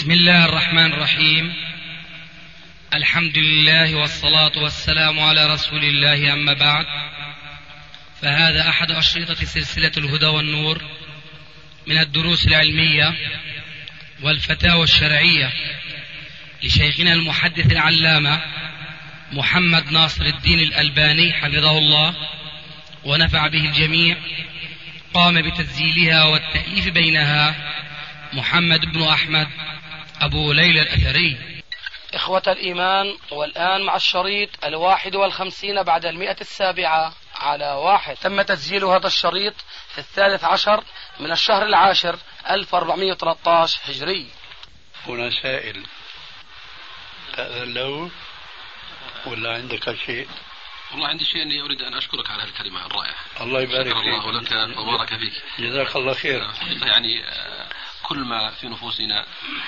بسم الله الرحمن الرحيم. الحمد لله والصلاة والسلام على رسول الله، أما بعد، فهذا أحد أشرطة سلسلة الهدى والنور من الدروس العلمية والفتاوى الشرعية لشيخنا المحدث العلامة محمد ناصر الدين الألباني حفظه الله ونفع به الجميع. قام بتسجيلها والتأليف بينها محمد بن أحمد أبو ليلى الأثري. إخوة الإيمان، والآن مع الشريط 51 بعد 107 على 1. تم تسجيل هذا الشريط في 13 من الشهر العاشر 1413 هجري. هنا سائل تأذن له ولا عندك شيء؟ والله عندي شيء أني أريد أن أشكرك على هالكلمة الرائعة. الله يبارك فيك. الله لك وبارك فيك. جزاك الله خير. يعني كل ما في نفوسنا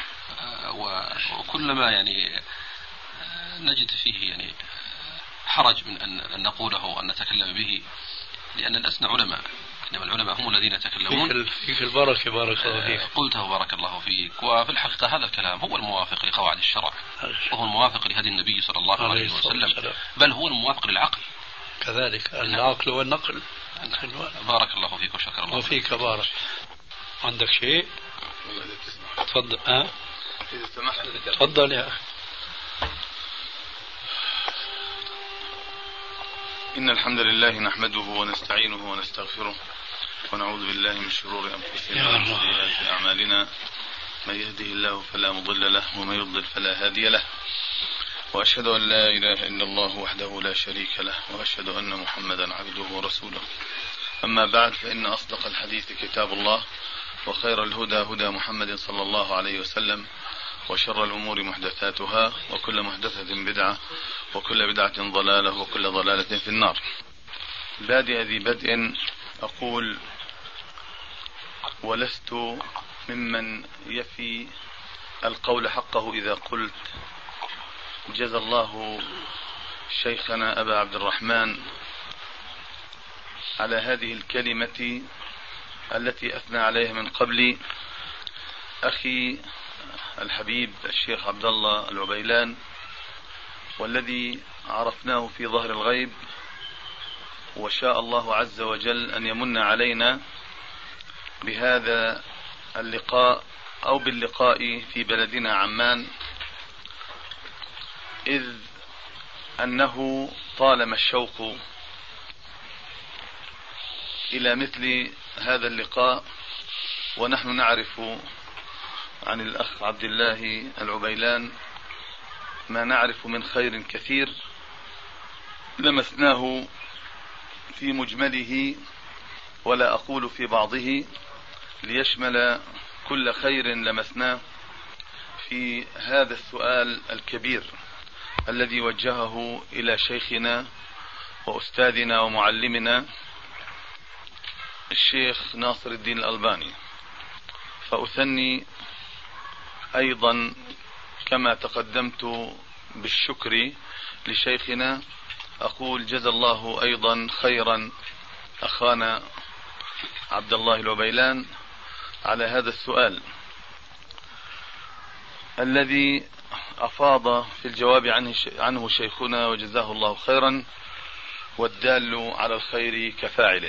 وكل ما يعني نجد فيه يعني حرج من أن نقوله وأن نتكلم به، لأن لسنا علماء، إنما العلماء هم الذين يتكلمون. فيك البركة، بارك الله فيك. قلته بارك الله فيك. وفي الحقيقة هذا الكلام هو الموافق لقواعد الشرع، وهو الموافق لهدي النبي صلى الله عليه وسلم، بل هو الموافق للعقل كذلك، العقل والنقل. بارك الله فيك وشكر الله وفيك بارك. عندك شيء؟ تفضل. تفضل يا أخي. إن الحمد لله نحمده ونستعينه ونستغفره ونعوذ بالله من شرور أنفسنا ومن سيئات أعمالنا. من يهده الله فلا مضل له ومن يضلل فلا هادي له، وأشهد أن لا إله إلا الله وحده لا شريك له، وأشهد أن محمدا عبده ورسوله. أما بعد، فإن أصدق الحديث كتاب الله، وخير الهدى هدى محمد صلى الله عليه وسلم، وشر الأمور محدثاتها، وكل محدثة بدعة، وكل بدعة ضلالة، وكل ضلالة في النار. بادئ ذي بدء أقول: ولست ممن يفي القول حقه إذا قلت جزى الله شيخنا أبا عبد الرحمن على هذه الكلمة التي أثنى عليها من قبل أخي الحبيب الشيخ عبد الله العبيلان، والذي عرفناه في ظهر الغيب، وشاء الله عز وجل أن يمن علينا بهذا اللقاء أو باللقاء في بلدنا عمان، إذ أنه طالما الشوق إلى مثل هذا اللقاء، ونحن نعرف عن الأخ عبد الله العبيلان ما نعرف من خير كثير لمسناه في مجمله، ولا أقول في بعضه، ليشمل كل خير لمسناه في هذا السؤال الكبير الذي وجهه إلى شيخنا وأستاذنا ومعلمنا الشيخ ناصر الدين الألباني. فأثني أيضا كما تقدمت بالشكر لشيخنا، أقول جزا الله أيضا خيرا أخانا عبد الله العبيلان على هذا السؤال الذي أفاض في الجواب عنه شيخنا، وجزاه الله خيرا، والدال على الخير كفاعله.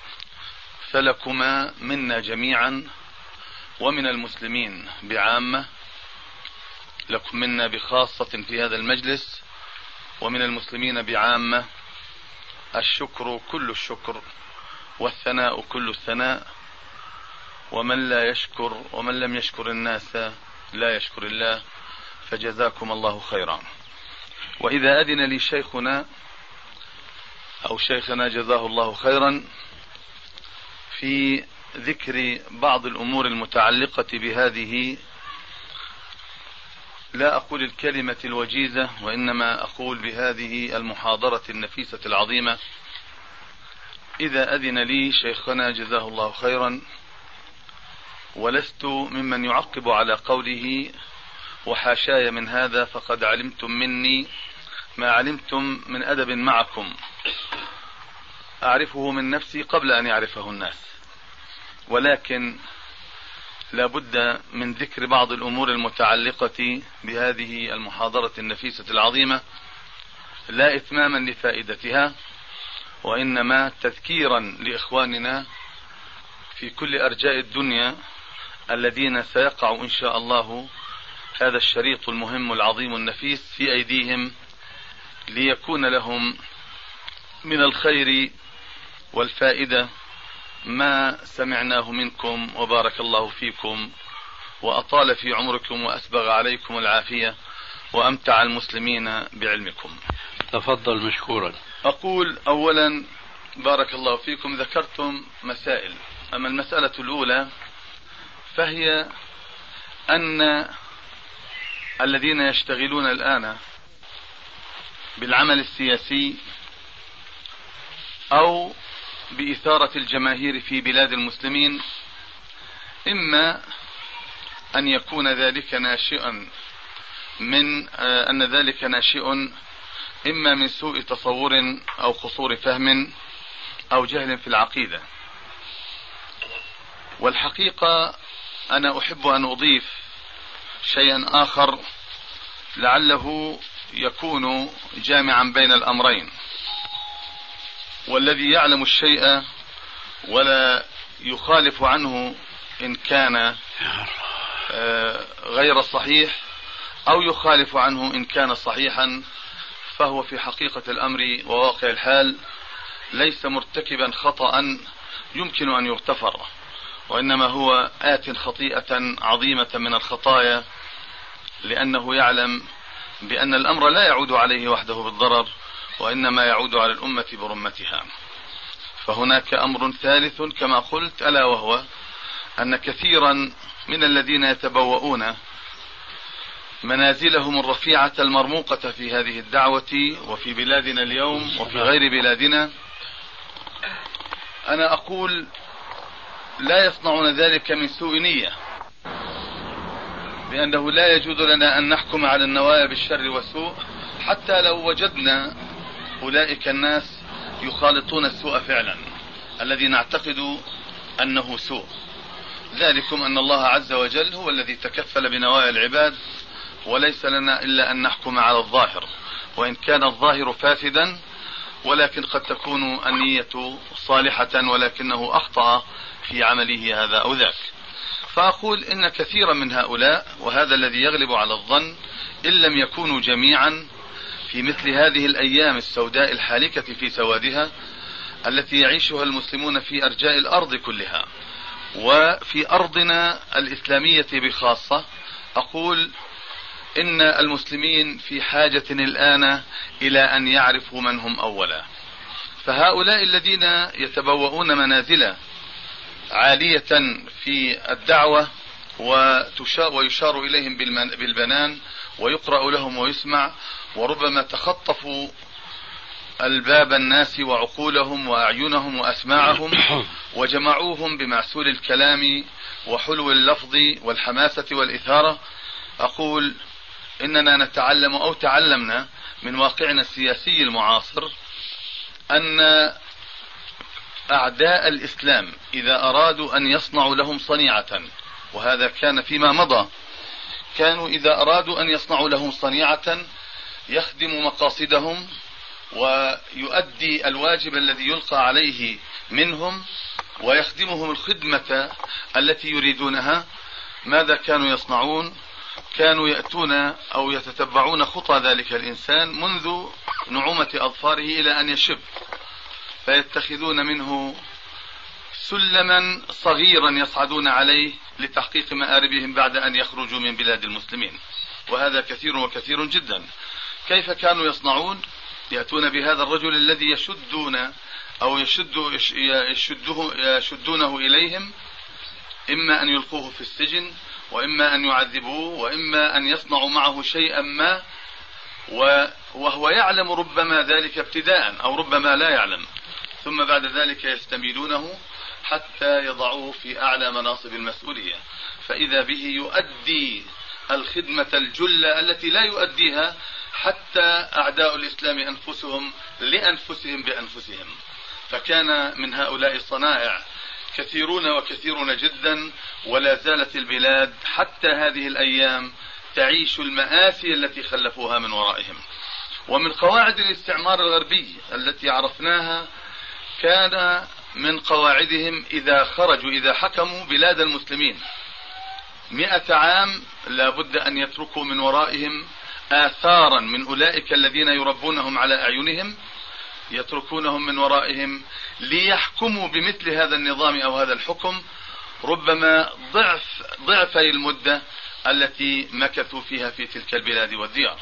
فلكما منا جميعا ومن المسلمين بعامة، لكم منا بخاصة في هذا المجلس، ومن المسلمين بعامة، الشكر كل الشكر، والثناء كل الثناء، ومن لا يشكر ومن لم يشكر الناس لا يشكر الله، فجزاكم الله خيرا. وإذا أذن لي شيخنا أو شيخنا جزاه الله خيرا في ذكر بعض الأمور المتعلقة بهذه، لا أقول الكلمة الوجيزة، وإنما أقول بهذه المحاضرة النفيسة العظيمة. إذا أذن لي شيخنا جزاه الله خيرا، ولست ممن يعقب على قوله وحاشاي من هذا، فقد علمتم مني ما علمتم من أدب معكم، أعرفه من نفسي قبل أن يعرفه الناس، ولكن لا بد من ذكر بعض الأمور المتعلقة بهذه المحاضرة النفيسة العظيمة، لا إتماما لفائدتها، وإنما تذكيرا لإخواننا في كل أرجاء الدنيا الذين سيقع إن شاء الله هذا الشريط المهم العظيم النفيس في أيديهم، ليكون لهم من الخير والفائدة ما سمعناه منكم، وبارك الله فيكم وأطال في عمركم وأسبغ عليكم العافية وأمتع المسلمين بعلمكم. تفضل مشكورا. أقول أولا بارك الله فيكم، ذكرتم مسائل، أما المسألة الأولى فهي أن الذين يشتغلون الآن بالعمل السياسي أو بإثارة الجماهير في بلاد المسلمين، إما أن يكون ذلك ناشئا من إما من سوء تصور أو قصور فهم أو جهل في العقيدة. والحقيقة أنا أحب أن أضيف شيئا آخر لعله يكون جامعا بين الأمرين، والذي يعلم الشيء ولا يخالف عنه إن كان غير صحيح أو يخالف عنه إن كان صحيحا، فهو في حقيقة الأمر وواقع الحال ليس مرتكبا خطأ يمكن أن يغتفر، وإنما هو آت خطيئة عظيمة من الخطايا، لأنه يعلم بأن الأمر لا يعود عليه وحده بالضرر، وإنما يعود على الأمة برمتها. فهناك أمر ثالث كما قلت، ألا وهو أن كثيرا من الذين يتبوؤون منازلهم الرفيعة المرموقة في هذه الدعوة وفي بلادنا اليوم وفي غير بلادنا، أنا أقول لا يصنعون ذلك من سوء نية، بأنه لا يجوز لنا أن نحكم على النوايا بالشر والسوء، حتى لو وجدنا أولئك الناس يخالطون السوء فعلا الذي نعتقد أنه سوء. ذلكم أن الله عز وجل هو الذي تكفل بنوايا العباد، وليس لنا إلا أن نحكم على الظاهر، وإن كان الظاهر فاسدا ولكن قد تكون النية صالحة ولكنه أخطأ في عمله هذا أو ذاك. فأقول إن كثيرا من هؤلاء، وهذا الذي يغلب على الظن إن لم يكونوا جميعا، في مثل هذه الأيام السوداء الحالكة في سوادها التي يعيشها المسلمون في أرجاء الأرض كلها وفي أرضنا الإسلامية بخاصة، أقول إن المسلمين في حاجة الآن إلى أن يعرفوا من هم أولا. فهؤلاء الذين يتبوؤون منازل عالية في الدعوة ويشار إليهم بالبنان ويقرأ لهم ويسمع، وربما تخطفوا الباب الناس وعقولهم وأعينهم وأسماعهم وجمعوهم بمعسول الكلام وحلو اللفظ والحماسة والإثارة. أقول إننا نتعلم أو تعلمنا من واقعنا السياسي المعاصر أن أعداء الإسلام إذا أرادوا أن يصنعوا لهم صنيعة، وهذا كان فيما مضى، كانوا إذا أرادوا أن يصنعوا لهم صنيعة يخدم مقاصدهم ويؤدي الواجب الذي يلقى عليه منهم ويخدمهم الخدمة التي يريدونها. ماذا كانوا يصنعون؟ كانوا يأتون أو يتتبعون خطى ذلك الإنسان منذ نعومة أظفاره إلى أن يشب، فيتخذون منه سلما صغيرا يصعدون عليه لتحقيق مآربهم بعد أن يخرجوا من بلاد المسلمين، وهذا كثير وكثير جدا. كيف كانوا يصنعون؟ يأتون بهذا الرجل الذي يشدون أو يشدونه إليهم، إما أن يلقوه في السجن، وإما أن يعذبوه، وإما أن يصنعوا معه شيئا ما، وهو يعلم ربما ذلك ابتداء أو ربما لا يعلم، ثم بعد ذلك يستميلونه حتى يضعوه في أعلى مناصب المسؤولية، فإذا به يؤدي الخدمة الجلة التي لا يؤديها حتى أعداء الإسلام أنفسهم لأنفسهم بأنفسهم. فكان من هؤلاء الصنائع كثيرون وكثيرون جدا، ولا زالت البلاد حتى هذه الأيام تعيش المآسي التي خلفوها من ورائهم. ومن قواعد الاستعمار الغربي التي عرفناها كان من قواعدهم إذا حكموا بلاد المسلمين 100 عام لا بد أن يتركوا من ورائهم آثارا من أولئك الذين يربونهم على أعينهم، يتركونهم من ورائهم ليحكموا بمثل هذا النظام أو هذا الحكم ربما ضعفي المدة التي مكثوا فيها في تلك البلاد والديار.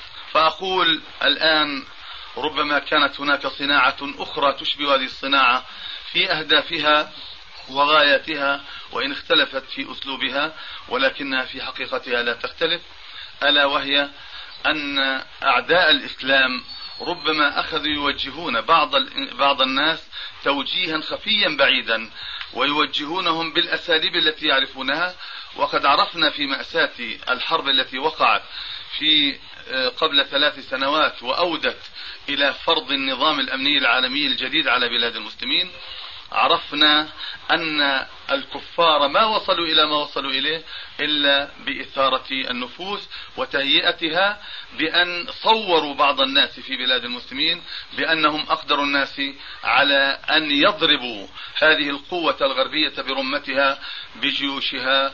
فأقول الآن ربما كانت هناك صناعة أخرى تشبه هذه الصناعة في أهدافها وغاياتها، وإن اختلفت في أسلوبها ولكنها في حقيقتها لا تختلف، ألا وهي أن أعداء الإسلام ربما أخذوا يوجهون بعض الناس توجيها خفيا بعيدا، ويوجهونهم بالأساليب التي يعرفونها. وقد عرفنا في مأساة الحرب التي وقعت في قبل 3 سنوات وأودت إلى فرض النظام الأمني العالمي الجديد على بلاد المسلمين، عرفنا أن الكفار ما وصلوا إلى ما وصلوا إليه إلا بإثارة النفوس وتهيئتها، بأن صوروا بعض الناس في بلاد المسلمين بأنهم أقدر الناس على أن يضربوا هذه القوة الغربية برمتها بجيوشها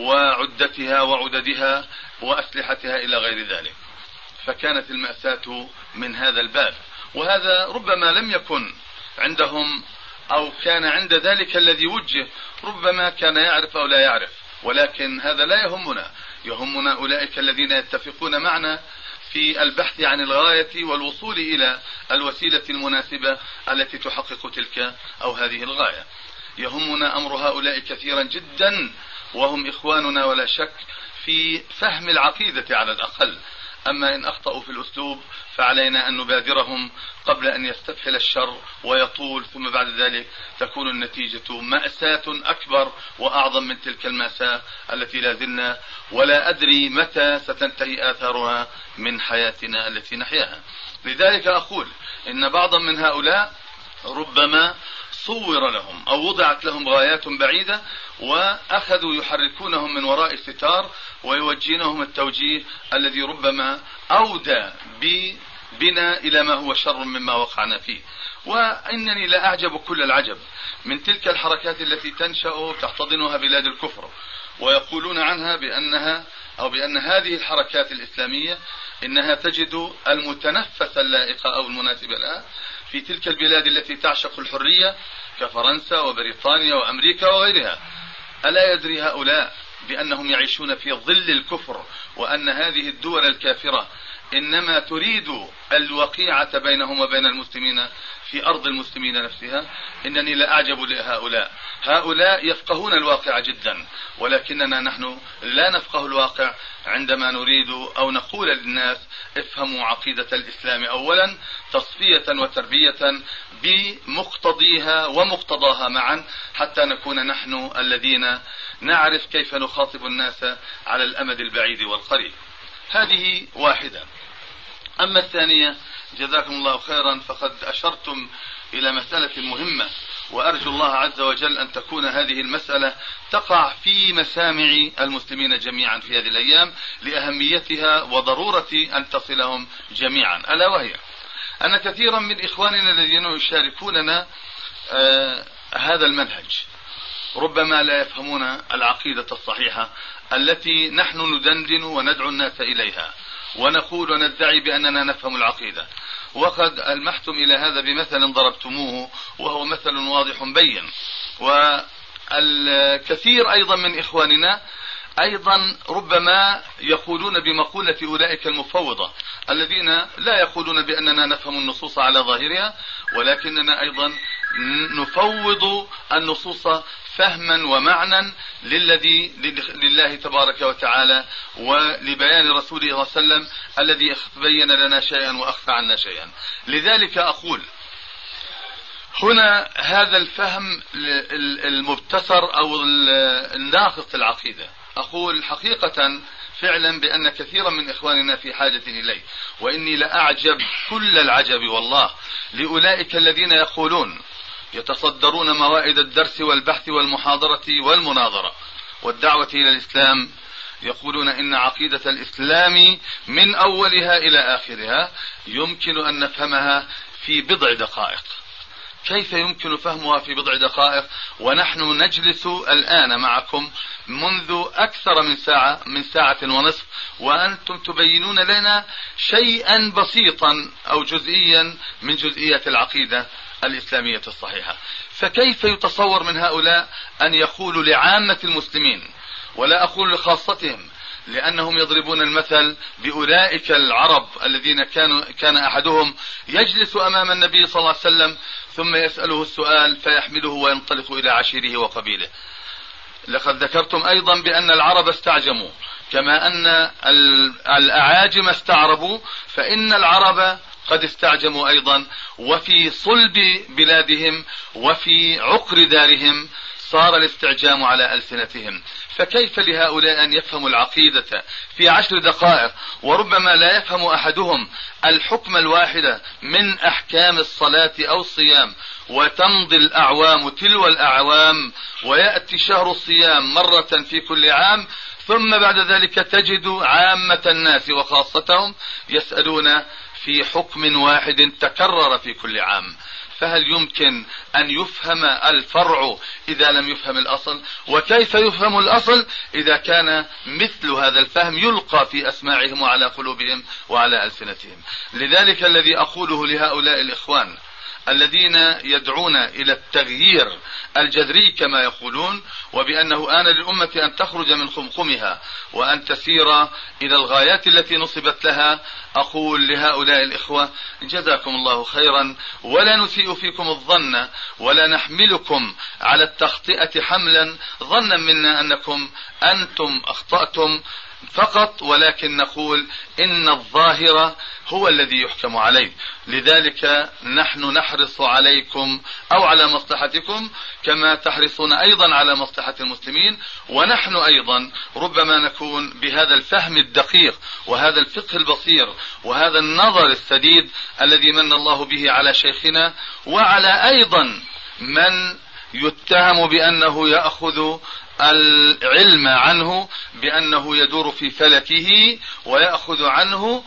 وعدتها وعددها وأسلحتها إلى غير ذلك. فكانت المأساة من هذا الباب، وهذا ربما لم يكن عندهم أو كان عند ذلك الذي وجه ربما كان يعرف أو لا يعرف، ولكن هذا لا يهمنا. يهمنا أولئك الذين يتفقون معنا في البحث عن الغاية والوصول إلى الوسيلة المناسبة التي تحقق تلك أو هذه الغاية. يهمنا أمر هؤلاء كثيرا جدا، وهم إخواننا ولا شك في فهم العقيدة على الأقل. أما إن أخطأوا في الأسلوب فعلينا أن نبادرهم قبل أن يستفحل الشر ويطول، ثم بعد ذلك تكون النتيجة مأساة أكبر وأعظم من تلك المأساة التي لا زلنا ولا أدري متى ستنتهي آثارها من حياتنا التي نحياها. لذلك أقول إن بعضا من هؤلاء ربما صور لهم أو وضعت لهم غايات بعيدة، وأخذوا يحركونهم من وراء ستار ويوجهونهم التوجيه الذي ربما أودى بنا إلى ما هو شر مما وقعنا فيه. وإنني لا أعجب كل العجب من تلك الحركات التي تنشأ تحتضنها بلاد الكفر، ويقولون عنها بأن هذه الحركات الإسلامية إنها تجد المتنفس اللائق أو المناسب لها في تلك البلاد التي تعشق الحرية كفرنسا وبريطانيا وأمريكا وغيرها. ألا يدري هؤلاء بأنهم يعيشون في ظل الكفر، وأن هذه الدول الكافرة إنما تريد الوقيعة بينهم وبين المسلمين في أرض المسلمين نفسها؟ إنني لا أعجب لهؤلاء. هؤلاء يفقهون الواقع جدا، ولكننا نحن لا نفقه الواقع عندما نريد أو نقول للناس افهموا عقيدة الإسلام أولا تصفية وتربية بمقتضيها ومقتضاها معا، حتى نكون نحن الذين نعرف كيف نخاطب الناس على الأمد البعيد والقريب. هذه واحدة. أما الثانية جزاكم الله خيرا، فقد أشرتم إلى مسألة مهمة، وأرجو الله عز وجل أن تكون هذه المسألة تقع في مسامع المسلمين جميعا في هذه الأيام لأهميتها وضرورة أن تصلهم جميعا، ألا وهي أن كثيرا من إخواننا الذين يشاركوننا هذا المنهج ربما لا يفهمون العقيدة الصحيحة التي نحن ندندن وندعو الناس إليها، ونقول وندعي بأننا نفهم العقيدة. وقد ألمحتم إلى هذا بمثل ضربتموه وهو مثل واضح بين. والكثير أيضا من إخواننا أيضا ربما يقولون بمقولة أولئك المفوضة الذين لا يقولون بأننا نفهم النصوص على ظاهرها، ولكننا أيضا نفوض النصوص فهما ومعنى لله تبارك وتعالى ولبيان رسوله صلى الله عليه وسلم الذي بين لنا شيئا وأخفى عنا شيئا. لذلك أقول هنا هذا الفهم المبتسر أو الناقص العقيدة، أقول حقيقة فعلا بأن كثيرا من إخواننا في حاجة إليه، وإني لأعجب كل العجب والله لأولئك الذين يقولون يتصدرون موائد الدرس والبحث والمحاضرة والمناظرة والدعوة إلى الإسلام، يقولون إن عقيدة الإسلام من أولها إلى آخرها يمكن أن نفهمها في بضع دقائق. كيف يمكن فهمها في بضع دقائق ونحن نجلس الآن معكم منذ أكثر من ساعة ونصف، وأنتم تبينون لنا شيئا بسيطا أو جزئيا من جزئيات العقيدة الإسلامية الصحيحة؟ فكيف يتصور من هؤلاء أن يقولوا لعامة المسلمين، ولا أقول لخاصتهم، لأنهم يضربون المثل بأولئك العرب الذين كان أحدهم يجلس أمام النبي صلى الله عليه وسلم ثم يسأله السؤال فيحمله وينطلق إلى عشيره وقبيله. لقد ذكرتم أيضا بأن العرب استعجموا كما أن الأعاجم استعربوا، فإن العرب قد استعجموا أيضا، وفي صلب بلادهم وفي عقر دارهم صار الاستعجام على ألسنتهم. فكيف لهؤلاء أن يفهموا العقيدة في 10 دقائق، وربما لا يفهم أحدهم الحكم الواحد من أحكام الصلاة أو الصيام، وتمضي الأعوام تلو الأعوام ويأتي شهر الصيام مرة في كل عام، ثم بعد ذلك تجد عامة الناس وخاصتهم يسألون في حكم واحد تكرر في كل عام. فهل يمكن أن يفهم الفرع إذا لم يفهم الأصل؟ وكيف يفهم الأصل إذا كان مثل هذا الفهم يلقى في أسماعهم وعلى قلوبهم وعلى ألسنتهم؟ لذلك الذي أقوله لهؤلاء الإخوان الذين يدعون إلى التغيير الجذري كما يقولون، وبأنه آن للأمة أن تخرج من خمخمها وأن تسير إلى الغايات التي نصبت لها، أقول لهؤلاء الإخوة جزاكم الله خيرا، ولا نسيء فيكم الظن ولا نحملكم على التخطئة حملا ظنا منا أنكم أنتم أخطأتم فقط، ولكن نقول إن الظاهر هو الذي يحكم عليه. لذلك نحن نحرص عليكم أو على مصلحتكم كما تحرصون أيضا على مصلحة المسلمين، ونحن أيضا ربما نكون بهذا الفهم الدقيق وهذا الفقه البصير وهذا النظر السديد الذي من الله به على شيخنا وعلى أيضا من يتهم بأنه يأخذ العلم عنه، بأنه يدور في فلكه ويأخذ عنه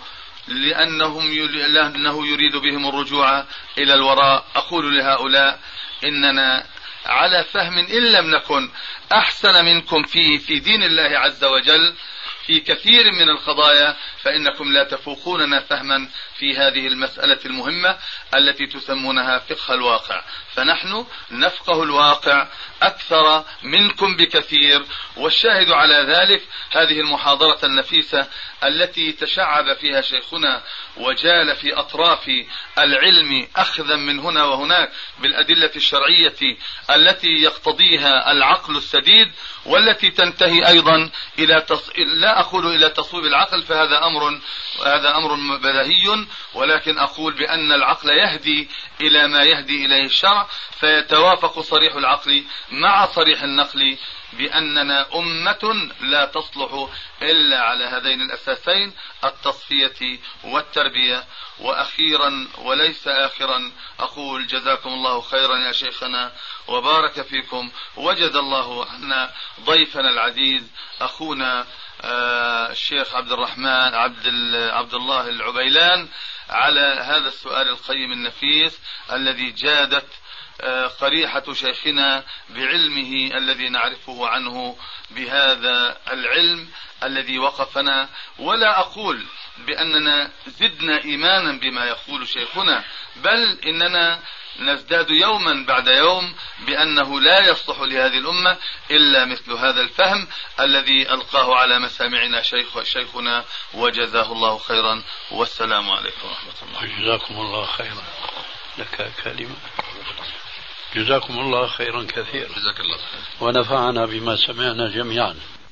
لأنه يريد بهم الرجوع إلى الوراء. أقول لهؤلاء إننا على فهم إن لم نكن أحسن منكم في دين الله عز وجل في كثير من القضايا، فإنكم لا تفوقوننا فهما في هذه المسألة المهمة التي تسمونها فقه الواقع. فنحن نفقه الواقع أكثر منكم بكثير، والشاهد على ذلك هذه المحاضرة النفيسة التي تشعب فيها شيخنا وجال في أطراف العلم أخذا من هنا وهناك بالأدلة الشرعية التي يقتضيها العقل السديد، والتي تنتهي أيضا إلى لا أقول إلى تصويب العقل، فهذا أمر بديهي، ولكن أقول بأن العقل يهدي إلى ما يهدي إليه الشرع، فيتوافق صريح العقل مع صريح النقل بأننا أمة لا تصلح إلا على هذين الأساسين، التصفية والتربية. وأخيرا وليس آخرا أقول جزاكم الله خيرا يا شيخنا وبارك فيكم، وجد الله عنا ضيفنا العزيز أخونا الشيخ عبد الرحمن عبد الله العبيلان على هذا السؤال القيم النفيس الذي جادت قريحة شيخنا بعلمه الذي نعرفه عنه بهذا العلم الذي وقفنا. ولا أقول بأننا زدنا إيمانا بما يقول شيخنا، بل إننا نزداد يوما بعد يوم بأنه لا يصلح لهذه الأمة إلا مثل هذا الفهم الذي ألقاه على مسامعنا شيخنا، وجزاه الله خيرا، والسلام عليكم ورحمة الله. جزاكم الله خيرا. لك كلمة. جزاكم الله خيرا كثيرا. جزاك الله خير. ونفعنا بما سمعنا جميعا.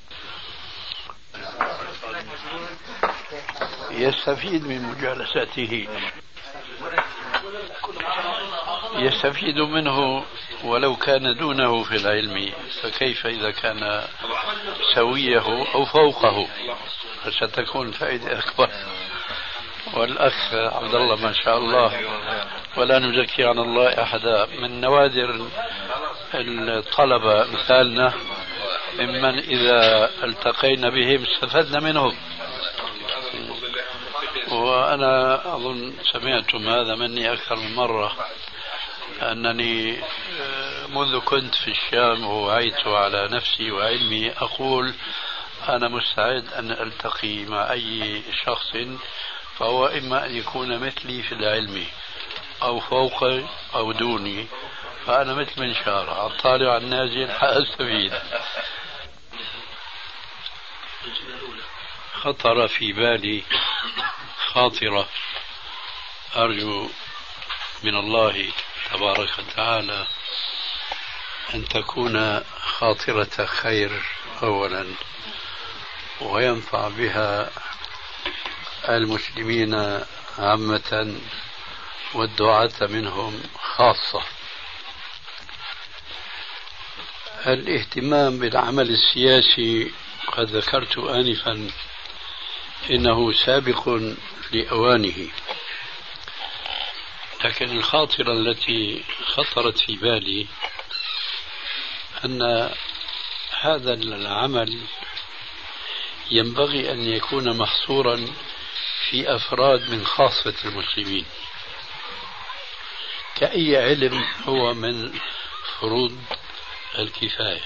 يستفيد من مجالسته، يستفيد منه ولو كان دونه في العلم، فكيف إذا كان سويه أو فوقه، فستكون فائدة أكبر. والأخ عبد الله ما شاء الله ولا نزكي على الله أحدا. من نوادر الطلبة مثالنا ممن إذا التقينا بهم استفدنا منهم، وأنا أظن سمعتم هذا مني أكثر من مرة، أنني منذ كنت في الشام ووعيت على نفسي وعلمي أقول أنا مستعد أن ألتقي مع أي شخص فهو إما أن يكون مثلي في العلم أو فوقي أو دوني، فأنا مثل منشار الطالع على النازل حأستفيد. خطر في بالي خاطرة أرجو من الله تبارك وتعالى أن تكون خاطرة خير أولا، وينفع بها المسلمين عامة والدعاة منهم خاصة. الاهتمام بالعمل السياسي قد ذكرت آنفا إنه سابق لأوانه، لكن الخاطرة التي خطرت في بالي أن هذا العمل ينبغي أن يكون محصورا في أفراد من خاصة المسلمين، كأي علم هو من فروض الكفاية.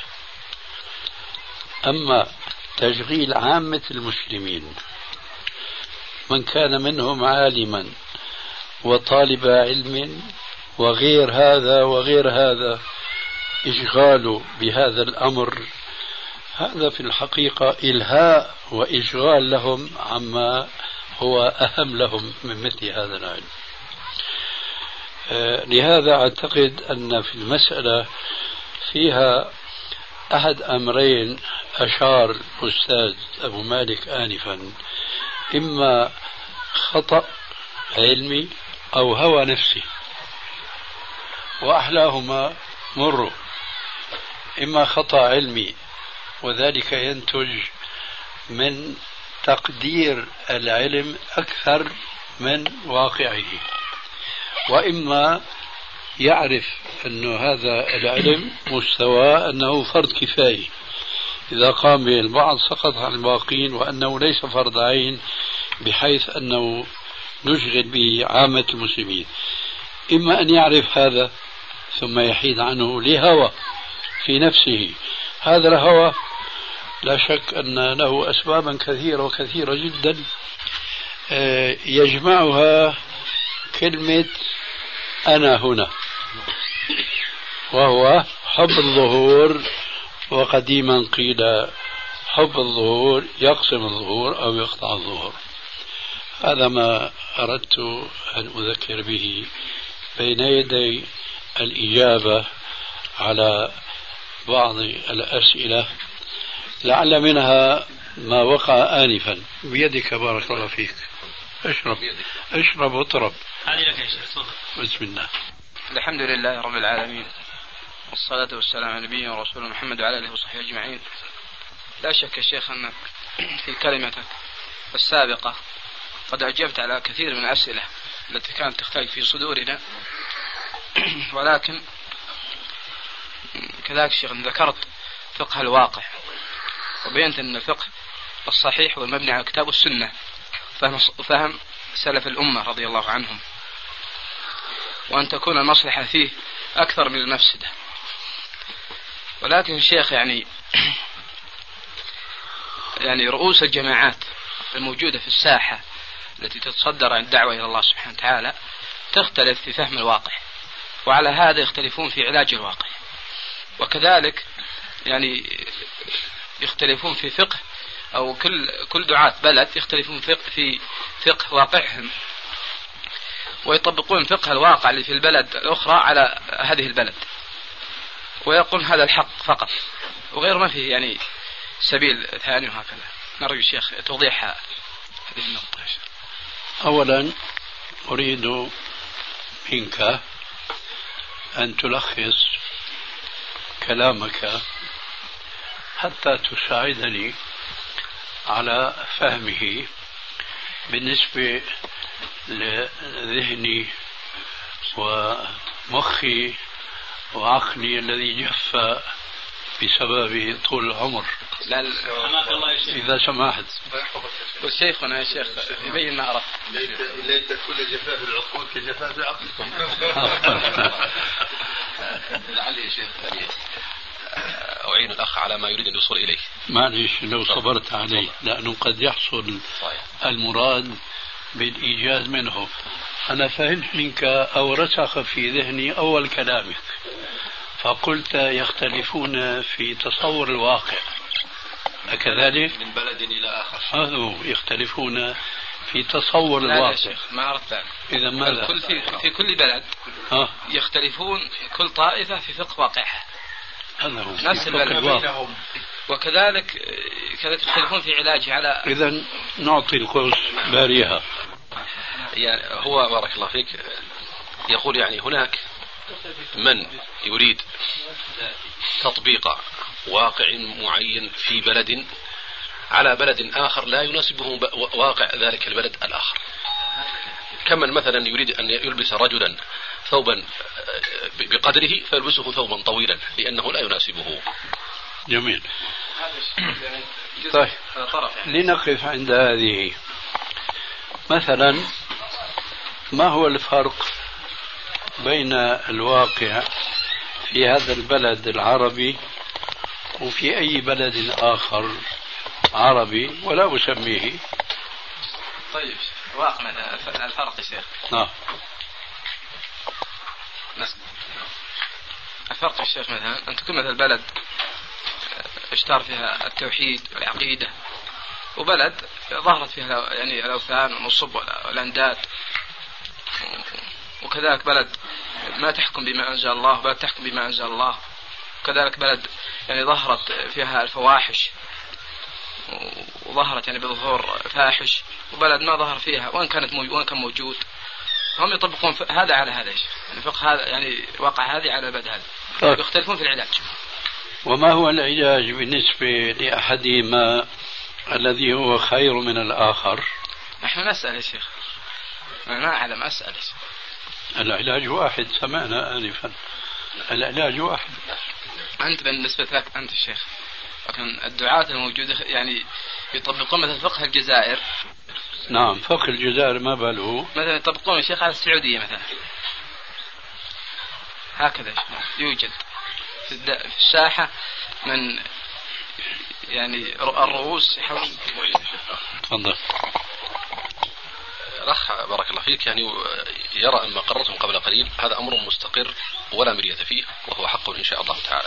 أما تشغيل عامة المسلمين من كان منهم عالما وطالب علم وغير هذا وغير هذا، إشغاله بهذا الأمر هذا في الحقيقة إلهاء وإشغال لهم عما هو أهم لهم من مثل هذا العلم. لهذا أعتقد أن في المسألة فيها أحد أمرين أشار الأستاذ أبو مالك آنفا، إما خطأ علمي أو هوى نفسي، وأحلاهما مر. إما خطأ علمي وذلك ينتج من تقدير العلم أكثر من واقعه، وإما يعرف أن هذا العلم مستوى أنه فرض كفاية، إذا قام به البعض سقط عن الباقين، وأنه ليس فرض عين بحيث أنه نشغل به عامة المسلمين. إما أن يعرف هذا ثم يحيد عنه لهوى في نفسه. هذا الهوى لا شك أن له أسبابا كثيرة وكثيرة جدا، يجمعها كلمة أنا هنا، وهو حب الظهور. وقديما قيل حب الظهور يقسم الظهور أو يقطع الظهور. هذا ما أردت أن أذكر به بين يدي الإجابة على بعض الأسئلة، لعل منها ما وقع آنفا. بيدك بارك الله فيك. اشرب واطرب. هذه لك يا شيخ. بسم الله. الحمد لله رب العالمين، والصلاة والسلام على نبينا ورسوله محمد وعلى آله وصحبه أجمعين. لا شك يا شيخ أنك في كلمتك السابقة قد أجبت على كثير من الأسئلة التي كانت تختلج في صدورنا، ولكن كذلك شيخ ذكرت فقه الواقع، وبينت أن الفقه الصحيح والمبني على الكتاب والسنة فهم سلف الأمة رضي الله عنهم، وأن تكون المصلحة فيه أكثر من المفسدة. ولكن الشيخ يعني رؤوس الجماعات الموجودة في الساحة التي تتصدر عن الدعوة إلى الله سبحانه وتعالى تختلف في فهم الواقع، وعلى هذا يختلفون في علاج الواقع، وكذلك يختلفون في فقه، أو كل دعاة بلد يختلفون في فقه واقعهم، ويطبقون فقه الواقع اللي في البلد الأخرى على هذه البلد، ويقول هذا الحق فقط وغير ما فيه سبيل ثاني. وهكذا نرجو الشيخ توضيح هذه النقطة. أولا أريد منك أن تلخص كلامك حتى تساعدني على فهمه بالنسبة لذهني ومخي وعقلي الذي جف بسبب طول العمر. لا إذا سمحت. وشيخنا يا شيخ يبين ما عرف. ليت كل جفاف العقول كجفاف عقلكم. لعلي يا شيخ أعين الأخ على ما يريد أن يوصل إليه. معلش لو صبرت عليه، لأنه قد يحصل المراد بالإيجاز منه. أنا فهمت منك أو رسخ في ذهني أول كلامك، فقلت يختلفون في تصور الواقع، أكذلك؟ من بلد إلى آخر. هذا يختلفون في تصور لا الواقع. يا شيخ ما عرفت ذلك. إذا ماذا؟ في كل بلد يختلفون كل طائفة في فقه واقعها. هذا هو نفس البلد. وكذلك يختلفون في علاجه على. إذا نعطي القرص باريها. يعني هو بارك الله فيك يقول يعني هناك من يريد تطبيق واقع معين في بلد على بلد آخر لا يناسبه واقع ذلك البلد الآخر، كمن مثلا يريد أن يلبس رجلا ثوبا بقدره فيلبسه ثوبا طويلا لأنه لا يناسبه. جميل. طيب لنقف عند هذه. مثلا ما هو الفرق بين الواقع في هذا البلد العربي وفي أي بلد آخر عربي ولا أسميه؟ طيب واقع الفرق يا شيخ. الفرق يا شيخ مثلا أن تكون مثل بلد اشتهر فيها التوحيد والعقيدة، وبلد ظهرت فيها يعني الأوثان والنصب والأنداد، وكذلك بلد ما تحكم بما أنزل الله بل تحكم بما أنزل الله، وكذلك بلد يعني ظهرت فيها الفواحش وظهرت يعني بظهور فاحش، وبلد ما ظهر فيها وان كان موجود. هم يطبقون هذا على هذا يعني فقه هذا يعني واقع هذه على البلد هذا. يختلفون في العلاج. وما هو العلاج بالنسبة لأحدهما الذي هو خير من الآخر؟ نحن نسأل يا شيخ، ما أعلم أسأل. العلاج واحد، سمعنا آنفا العلاج واحد. أنت بالنسبة لك أنت الشيخ، لكن الدعاة الموجودة يعني يطبقون مثل فقه الجزائر. نعم فقه الجزائر ما باله مثلا يطبقون يا شيخ على السعودية مثلا، هكذا يوجد في الساحة من يعني الرؤوس يحاول. تفضل. الأخ بارك الله فيك يعني يرى أن ما قررتم قبل قليل هذا أمر مستقر ولا مرية فيه، وهو حق إن شاء الله تعالى.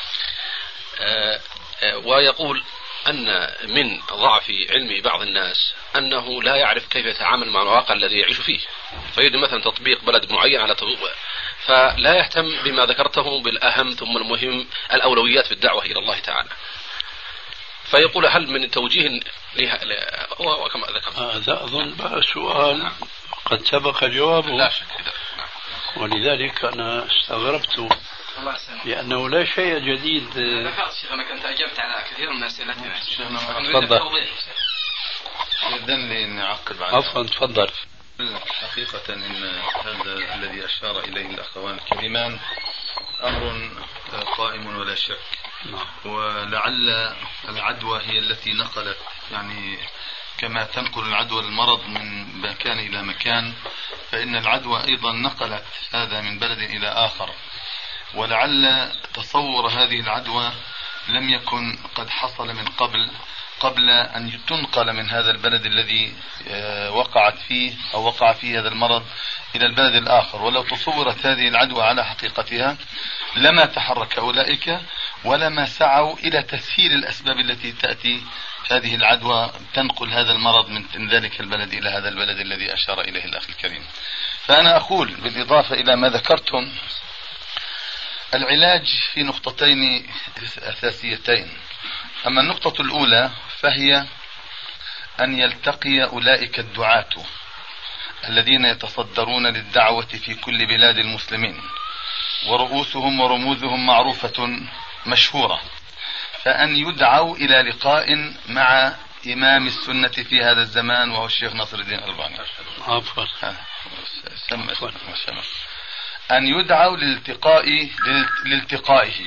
ويقول أن من ضعف علم بعض الناس أنه لا يعرف كيف يتعامل مع الواقع الذي يعيش فيه، فيريد مثلا تطبيق بلد معين على تطبيق، فلا يهتم بما ذكرته بالأهم ثم المهم الأولويات في الدعوة إلى الله تعالى. فيقول هل من توجيه وكما ذكرت هذا أظن سؤال قد سبق جوابه. لا شك. ولذلك أنا استغربت لأنه لا شيء جديد. أنا كنت أجبت على كثير من أسئلتنا. تفضل. إذن لي أن أعقب على. عفوا تفضل. حقيقة إن هذا الذي أشار إليه الأخوان الكريمان أمر قائم ولا شك، ولعل العدوى هي التي نقلت يعني كما تنقل العدوى المرض من مكان إلى مكان، فإن العدوى أيضا نقلت هذا من بلد إلى آخر، ولعل تصور هذه العدوى لم يكن قد حصل من قبل أن تنقل من هذا البلد الذي وقعت فيه أو وقع فيه هذا المرض إلى البلد الآخر. ولو تصورت هذه العدوى على حقيقتها لما تحرك أولئك ولما سعوا إلى تسهيل الأسباب التي تأتي هذه العدوى تنقل هذا المرض من ذلك البلد إلى هذا البلد الذي أشار إليه الأخ الكريم. فأنا أقول بالإضافة إلى ما ذكرتم العلاج في نقطتين أساسيتين. أما النقطة الأولى فهي أن يلتقي أولئك الدعاة الذين يتصدرون للدعوة في كل بلاد المسلمين ورؤوسهم ورموزهم معروفة مشهورة، فأن يدعوا إلى لقاء مع إمام السنة في هذا الزمان وهو الشيخ ناصر الدين الألباني. أن يدعوا لالتقائه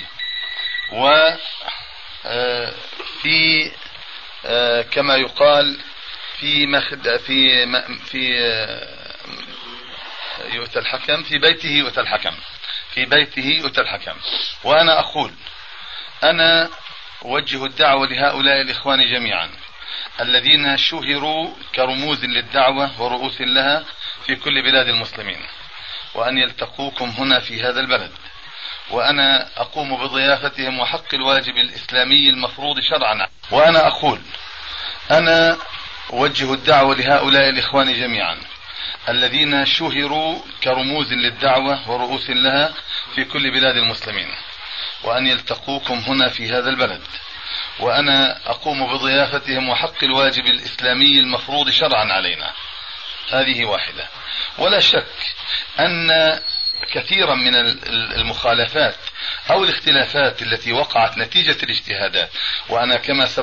وفي كما يقال في يؤتى الحكم في بيته يؤتى الحكم، في بيته يؤتى الحكم. وأنا أقول أنا أوجه الدعوة لهؤلاء الإخوان جميعا الذين شهروا كرموز للدعوة ورؤوس لها في كل بلاد المسلمين، وأن يلتقوكم هنا في هذا البلد، وأنا أقوم بضيافتهم وحق الواجب الإسلامي المفروض شرعا. وأنا أقول أنا أوجه الدعوة لهؤلاء الإخوان جميعا الذين شهروا كرموز للدعوة ورؤوس لها في كل بلاد المسلمين، وأن يلتقوكم هنا في هذا البلد، وأنا أقوم بضيافتهم وحق الواجب الإسلامي المفروض شرعا علينا. هذه واحدة. ولا شك أن كثيرا من المخالفات أو الاختلافات التي وقعت نتيجة الاجتهادات، وأنا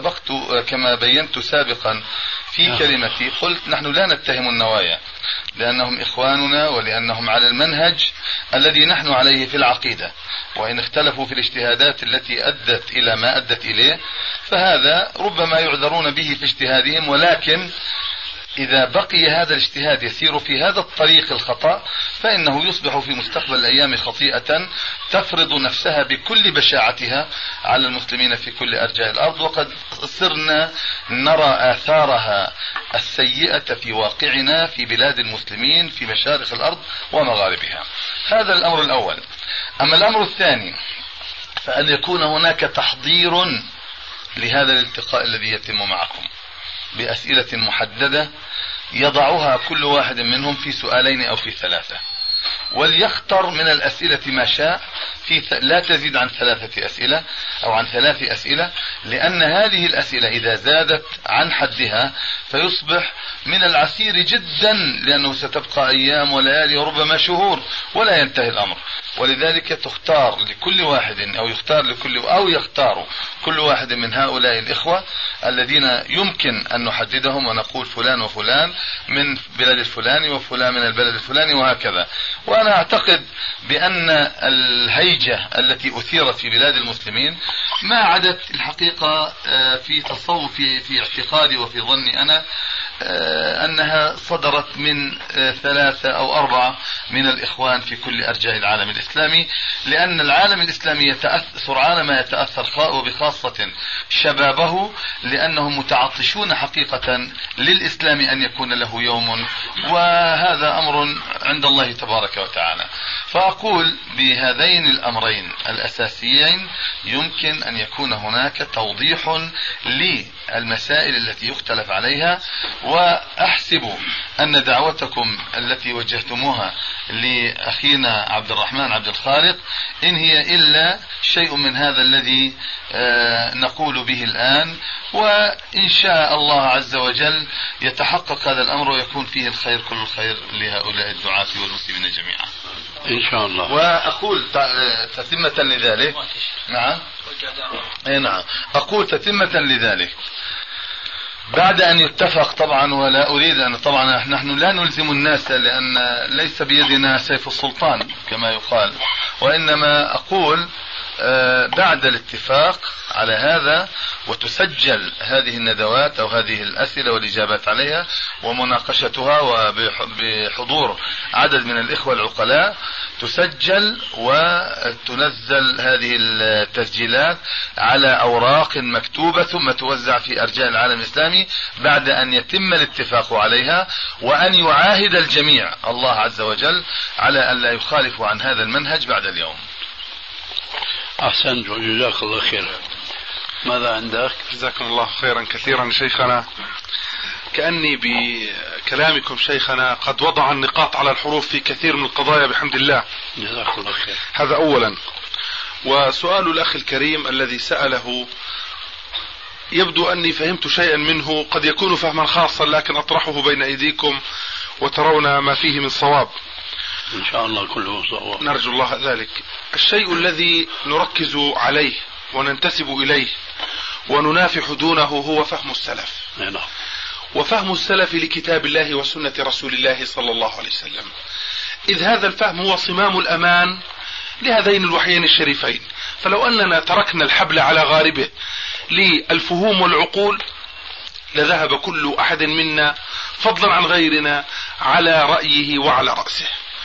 كما بينت سابقا في كلمتي قلت نحن لا نتهم النوايا لأنهم إخواننا ولأنهم على المنهج الذي نحن عليه في العقيدة، وإن اختلفوا في الاجتهادات التي أدت إلى ما أدت إليه فهذا ربما يعذرون به في اجتهادهم، ولكن إذا بقي هذا الاجتهاد يسير في هذا الطريق الخطأ فإنه يصبح في مستقبل الأيام خطيئة تفرض نفسها بكل بشاعتها على المسلمين في كل أرجاء الأرض، وقد صرنا نرى آثارها السيئة في واقعنا في بلاد المسلمين في مشارق الأرض ومغاربها. هذا الأمر الأول. أما الأمر الثاني فأن يكون هناك تحضير لهذا الالتقاء الذي يتم معكم بأسئلة محددة يضعها كل واحد منهم في سؤالين أو في ثلاثة، وليختر من الأسئلة ما شاء لا تزيد عن 3 أسئلة أو عن 3 أسئلة، لأن هذه الأسئلة إذا زادت عن حدها فيصبح من العسير جدا، لأنه ستبقى أيام وليالي وربما شهور ولا ينتهي الأمر. ولذلك تختار لكل واحد أو يختار كل واحد من هؤلاء الإخوة الذين يمكن أن نحددهم ونقول فلان وفلان من بلد الفلاني وفلان من البلد الفلاني وهكذا. وأنا أعتقد بأن الهيجة التي أثيرت في بلاد المسلمين ما عدت الحقيقة في تصوفي في اعتقادي وفي ظني أنا أنها صدرت من 3 أو 4 من الإخوان في كل أرجاء العالم الإسلامي، لأن العالم الإسلامي سرعان ما يتأثر وبخاصة شبابه، لأنهم متعطشون حقيقة للإسلام أن يكون له يوم، وهذا أمر عند الله تبارك وتعالى. فأقول بهذين الأمرين الأساسيين يمكن أن يكون هناك توضيح للمسائل التي يختلف عليها، وأحسب أن دعوتكم التي وجهتموها لأخينا عبد الرحمن عبد الخالق إن هي إلا شيء من هذا الذي نقول به الآن، وإن شاء الله عز وجل يتحقق هذا الأمر ويكون فيه الخير كل الخير لهؤلاء الدعاة والمسلمين جميعا إن شاء الله. وأقول تتمة لذلك نعم أقول تتمة لذلك بعد أن يتفق طبعا، ولا أريد أن طبعا نحن لا نلزم الناس لأن ليس بيدنا سيف السلطان كما يقال، وإنما أقول بعد الاتفاق على هذا وتسجل هذه الندوات أو هذه الأسئلة والإجابات عليها ومناقشتها وبحضور عدد من الإخوة العقلاء، تسجل وتنزل هذه التسجيلات على أوراق مكتوبة ثم توزع في أرجاء العالم الإسلامي بعد أن يتم الاتفاق عليها، وأن يعاهد الجميع الله عز وجل على أن لا يخالفوا عن هذا المنهج بعد اليوم. أحسنت وجزاك الله خيرا. ماذا عندك؟ جزاكم الله خيرا كثيرا شيخنا. كأني بكلامكم شيخنا قد وضع النقاط على الحروف في كثير من القضايا بحمد الله. جزاك الله خير. هذا أولا. وسؤال الأخ الكريم الذي سأله يبدو أني فهمت شيئا منه، قد يكون فهما خاصا لكن أطرحه بين أيديكم وترون ما فيه من صواب إن شاء الله. كله صواب نرجو الله ذلك. الشيء الذي نركز عليه وننتسب إليه وننافح دونه هو فهم السلف. وفهم السلف لكتاب الله وسنة رسول الله صلى الله عليه وسلم. إذ هذا الفهم هو صمام الأمان لهذين الوحيين الشريفين. فلو أننا تركنا الحبل على غاربه للفهوم والعقول لذهب كل أحد منا فضلا عن غيرنا على رأيه وعلى رأسه.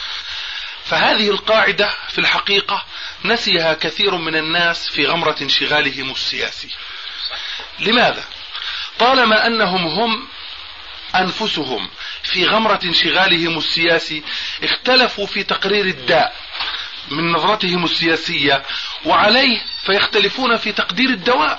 فهذه القاعدة في الحقيقة نسيها كثير من الناس في غمرة انشغالهم السياسي. لماذا؟ طالما أنهم هم أنفسهم في غمرة انشغالهم السياسي اختلفوا في تقرير الداء من نظرتهم السياسية وعليه فيختلفون في تقدير الدواء.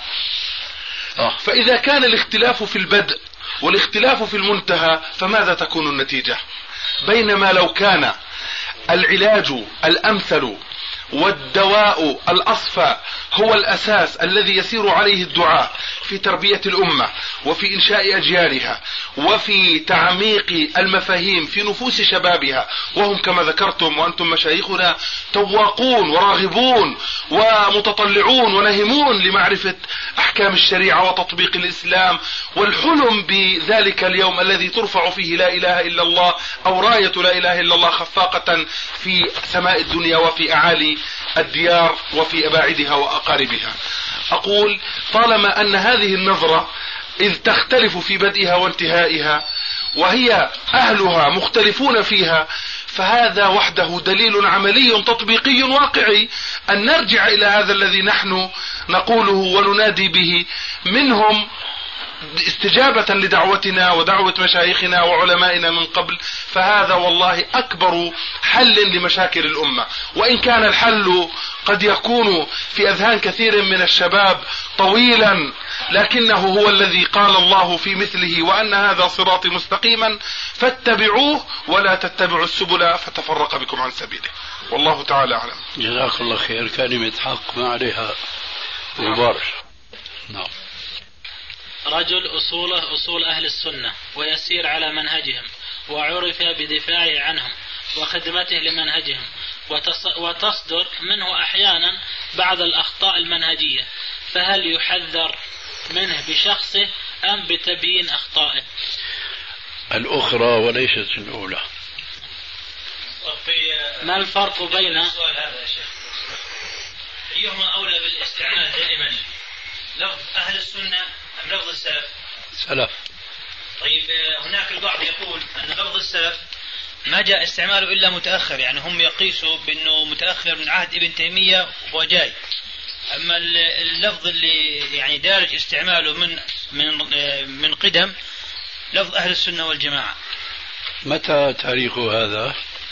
فإذا كان الاختلاف في البدء والاختلاف في المنتهى فماذا تكون النتيجة؟ بينما لو كان العلاج الأمثل والدواء الأصفى هو الأساس الذي يسير عليه الدعاء في تربية الأمة وفي إنشاء أجيالها وفي تعميق المفاهيم في نفوس شبابها، وهم كما ذكرتم وأنتم مشايخنا تواقون وراغبون ومتطلعون ونهمون لمعرفة أحكام الشريعة وتطبيق الإسلام، والحلم بذلك اليوم الذي ترفع فيه لا إله إلا الله أو راية لا إله إلا الله خفاقة في سماء الدنيا وفي أعالي الديار وفي أباعدها وأقاربها. أقول طالما أن هذه النظرة إذ تختلف في بدئها وانتهائها وهي أهلها مختلفون فيها فهذا وحده دليل عملي تطبيقي واقعي أن نرجع إلى هذا الذي نحن نقوله وننادي به منهم استجابة لدعوتنا ودعوة مشايخنا وعلمائنا من قبل. فهذا والله أكبر حل لمشاكل الأمة، وإن كان الحل قد يكون في أذهان كثير من الشباب طويلا لكنه هو الذي قال الله في مثله وأن هذا صراطي مستقيما فاتبعوه ولا تتبعوا السبل فتفرق بكم عن سبيله، والله تعالى أعلم. جزاك الله خير. كلمة حق ما عليها غبار. نعم. رجل أصوله أصول أهل السنة ويسير على منهجهم وعرف بدفاعه عنهم وخدمته لمنهجهم، وتصدر منه أحيانا بعض الأخطاء المنهجية، فهل يحذر منه بشخصه أم بتبيين أخطائه؟ الأخرى وليست الأولى. ما الفرق بين السؤال هذا يا شيخ؟ أيهما أولى بالاستعمال دائما، لفظ أهل السنة أم لفظ السلف؟ سلف. طيب هناك البعض يقول أن لفظ السلف ما جاء استعماله إلا متأخر، يعني هم يقيسوا بأنه متأخر من عهد ابن تيمية وجاي، أما اللفظ اللي يعني دارج استعماله من قدم لفظ أهل السنة والجماعة. متى تاريخ هذا؟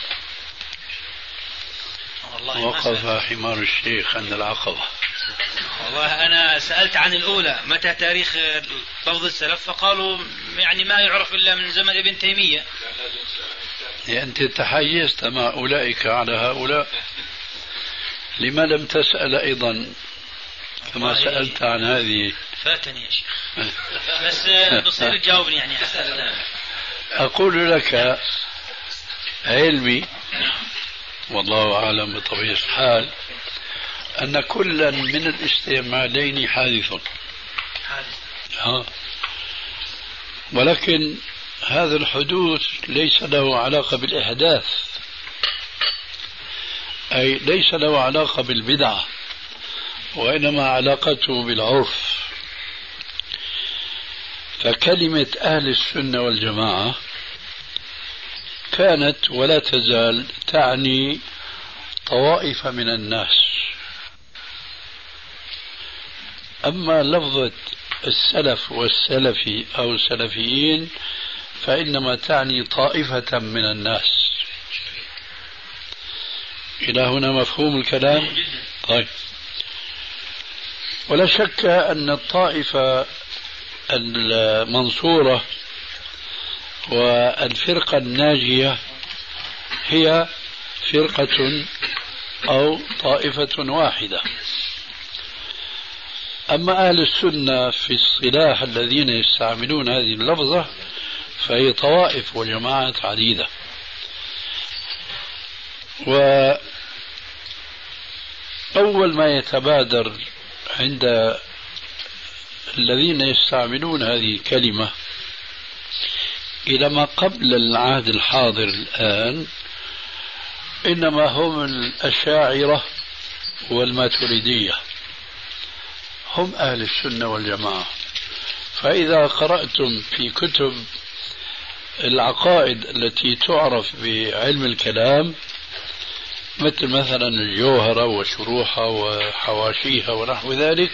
وقف حمار الشيخ عند العقبة. والله أنا سألت عن الأولى متى تاريخ لفظ السلف، فقالوا يعني ما يعرف إلا من زمن ابن تيمية. أنت تحيزت مع أولئك على هؤلاء، لما لم تسأل أيضا كما سألت عن هذه؟ فاتني يا شيخ بس بصير تجاوبني يعني حسنا. أقول لك علمي والله أعلم بطبيعة الحال أن كلا من الاستعمالين حادث. ولكن هذا الحدوث ليس له علاقة بالإحداث، أي ليس له علاقة بالبدعة، وإنما علاقته بالعرف. فكلمة أهل السنة والجماعة كانت ولا تزال تعني طوائف من الناس، أما لفظة السلف والسلفي أو السلفيين فإنما تعني طائفة من الناس. إلى هنا مفهوم الكلام؟ طيب. ولا شك أن الطائفة المنصورة والفرقة الناجية هي فرقة أو طائفة واحدة. أما أهل السنة في الصلاح الذين يستعملون هذه اللفظة فهي طوائف وجماعات عديدة. وأول ما يتبادر عند الذين يستعملون هذه الكلمة إلى ما قبل العهد الحاضر الآن إنما هم الأشاعرة والماتريدية، هم أهل السنة والجماعة. فإذا قرأتم في كتب العقائد التي تعرف بعلم الكلام مثل مثلا الجوهرة وشروحها وحواشيها ونحو ذلك،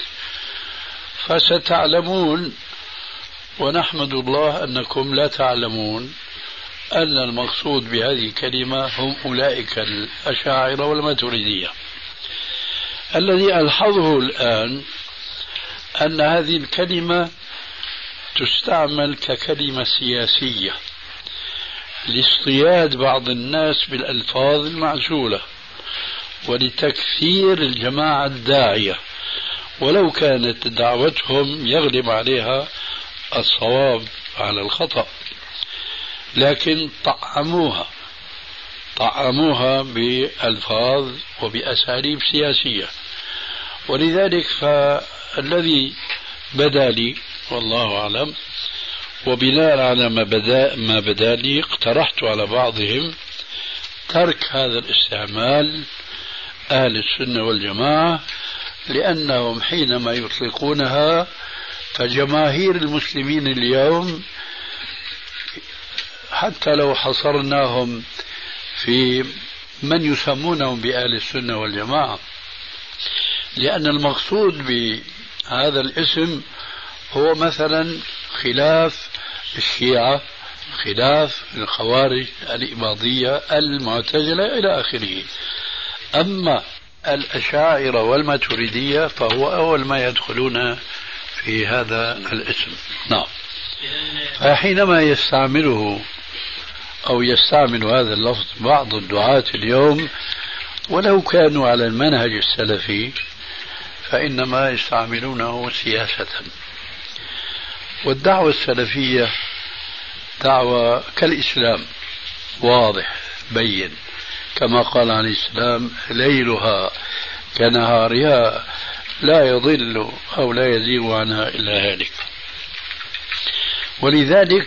فستعلمون، ونحمد الله أنكم لا تعلمون، أن المقصود بهذه الكلمة هم أولئك الأشاعرة والماتريدية. الذي ألحظه الآن أن هذه الكلمة تستعمل ككلمة سياسية لاصطياد بعض الناس بالألفاظ المعزولة ولتكثير الجماعة الداعية، ولو كانت دعوتهم يغلب عليها الصواب على الخطأ، لكن طعموها بألفاظ وبأساليب سياسية. ولذلك فالذي بدا لي والله أعلم، وبناء على ما بدا لي اقترحت على بعضهم ترك هذا الاستعمال أهل السنة والجماعة، لأنهم حينما يطلقونها فجماهير المسلمين اليوم حتى لو حصرناهم في من يسمونهم بأهل السنة والجماعة، لأن المقصود بهذا الاسم هو مثلا خلاف الشيعة، خلاف الخوارج، الإباضية، المعتزلة إلى آخره. أما الأشاعرة والماتريدية فهو أول ما يدخلون في هذا الاسم. نعم. فحينما يستعمله أو يستعمل هذا اللفظ بعض الدعاة اليوم ولو كانوا على المنهج السلفي فإنما يستعملونه سياسة. والدعوة السلفية دعوة كالإسلام، واضح بين، كما قال عليه السلام: ليلها كنهارها لا يضل أو لا يزيغ عنها إلا هالك. ولذلك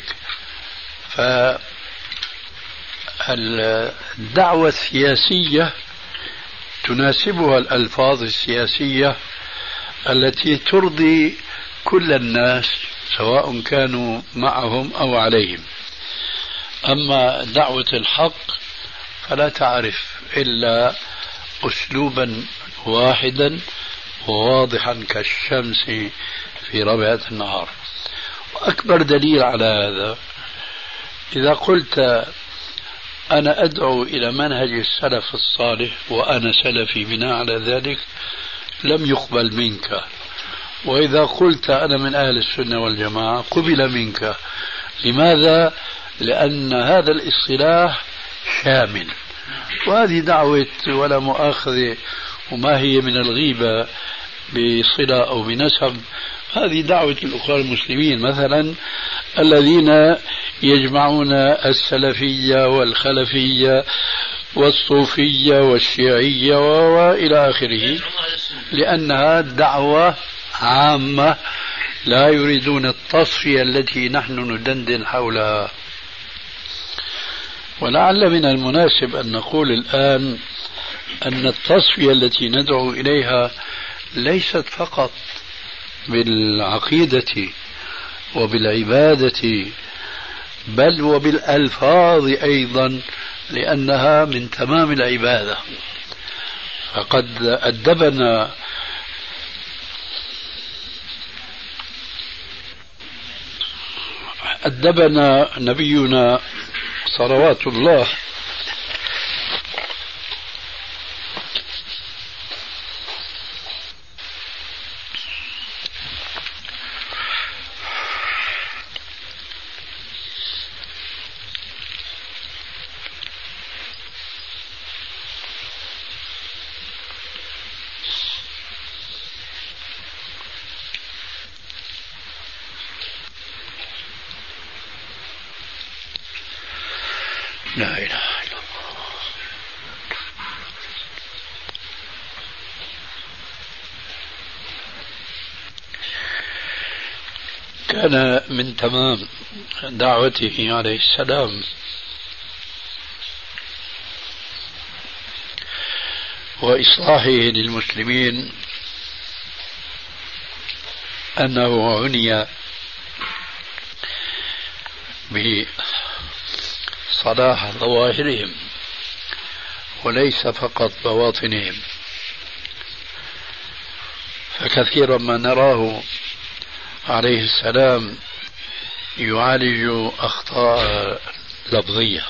فالدعوة السياسية تناسبها الألفاظ السياسية التي ترضي كل الناس سواء كانوا معهم أو عليهم. أما دعوة الحق فلا تعرف إلا أسلوبا واحدا وواضحا كالشمس في ربيعة النهار. وأكبر دليل على هذا إذا قلت أنا أدعو إلى منهج السلف الصالح وأنا سلفي بناء على ذلك لم يقبل منك، وإذا قلت أنا من أهل السنة والجماعة قبل منك. لماذا؟ لأن هذا الاصطلاح شامل، وهذه دعوة ولا مؤاخذة وما هي من الغيبة بصلة أو بنسب، هذه دعوة الأخوة المسلمين مثلا الذين يجمعون السلفية والخلفية والصوفية والشيعية وإلى آخره، لأنها دعوة عامة لا يريدون التصفية التي نحن ندندن حولها. ولعل من المناسب أن نقول الآن أن التصفية التي ندعو إليها ليست فقط بالعقيدة وبالعبادة بل وبالألفاظ أيضا، لأنها من تمام العبادة. فقد أدبنا نبينا صلوات الله لا إله إلا الله. كان من تمام دعوته عليه السلام وإصلاحه للمسلمين أنه عني بصلاح ظواهرهم وليس فقط بواطنهم. فكثيرا ما نراه عليه السلام يعالج أخطاء لفظية،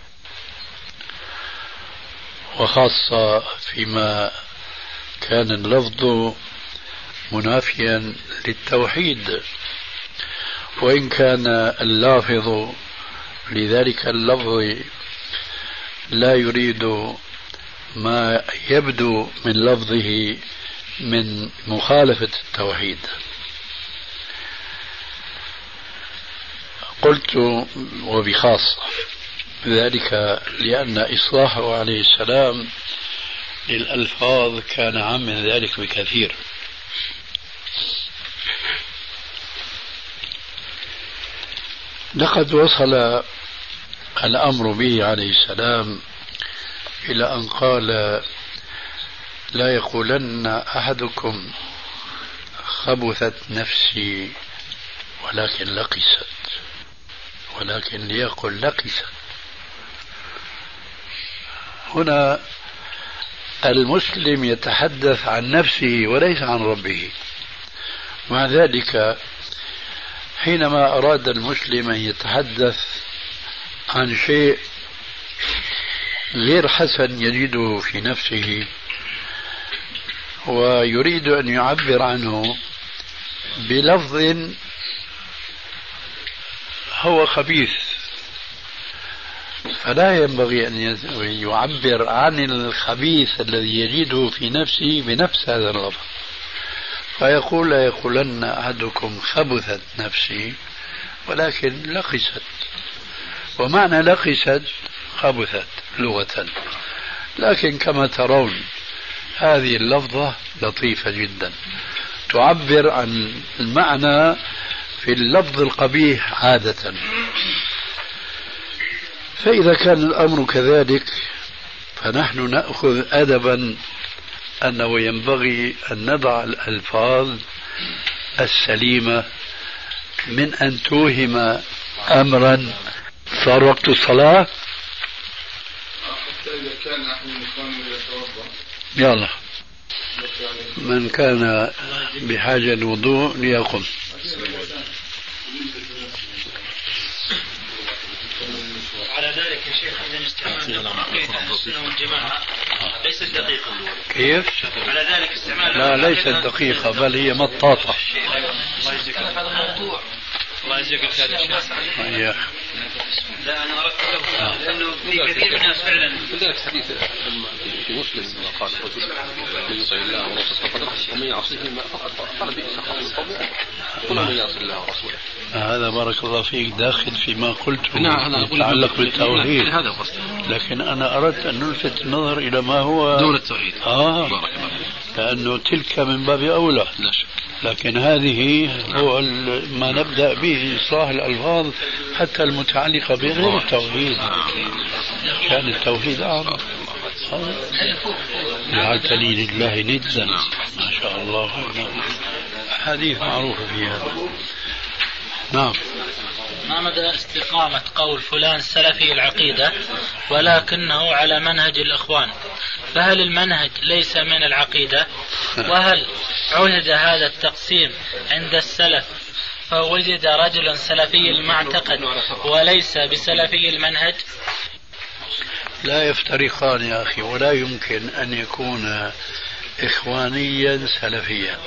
وخاصة فيما كان اللفظ منافيا للتوحيد، وإن كان اللافظ لذلك اللفظ لا يريد ما يبدو من لفظه من مخالفة التوحيد. قلت وبخاصة ذلك لأن إصلاحه عليه السلام للألفاظ كان عام من ذلك بكثير. لقد وصل الأمر به عليه السلام إلى أن قال: لا يقولن أحدكم خبثت نفسي ولكن لقست، ولكن ليقل لقست. هنا المسلم يتحدث عن نفسه وليس عن ربه. مع ذلك حينما أراد المسلم أن يتحدث عن شيء غير حسن يجده في نفسه ويريد أن يعبر عنه بلفظ هو خبيث، فلا ينبغي أن يعبر عن الخبيث الذي يجده في نفسه بنفس هذا اللفظ، فيقول: لا يقولن أحدكم خبثت نفسي ولكن لقست. ومعنى لقست خبثت لغة، لكن كما ترون هذه اللفظة لطيفة جدا تعبر عن المعنى في اللفظ القبيح عادة. فإذا كان الأمر كذلك فنحن نأخذ أدبا أنه ينبغي أن نضع الألفاظ السليمة من أن توهم أمرا. صار وقت الصلاة، يلا من كان بحاجة الوضوء ليقم. على ذلك يا شيخ إذا استعمال عقيدة السنة والجماعة ليست دقيقة. كيف؟ على ذلك استعمال لا ليست دقيقة بل هي مطاطة. الله يجزيك الموضوع. الله يجزيك الخير يا شيخ. لا أنا أردت له لأنه في كثير من الناس فعلا. لذلك حديث في مسلم قال الرجل من يطع الله ورسوله فقد رخص ومن يعصيه قال بئس ومن يعصي الله ورسوله. هذا بارك الله فيك داخل فيما قلته يتعلق بالتوحيد، هذا قصدي. لكن أنا أردت أن نلفت النظر إلى ما هو دون التوحيد. بارك الله، لأنه تلك من باب أولى، لا شك. لكن هذه هو ما نبدأ به إصلاح الألفاظ حتى المتعلقة بغير التوحيد. كان التوحيد أعظم. جعلتني لله ندا، ما شاء الله، حديث معروف فيها. نعم. ما مدى استقامة قول فلان سلفي العقيدة ولكنه على منهج الإخوان؟ فهل المنهج ليس من العقيدة؟ وهل عهد هذا التقسيم عند السلف فوجد رجل سلفي المعتقد وليس بسلفي المنهج؟ لا يفترقان يا أخي، ولا يمكن أن يكون إخوانيا سلفيا،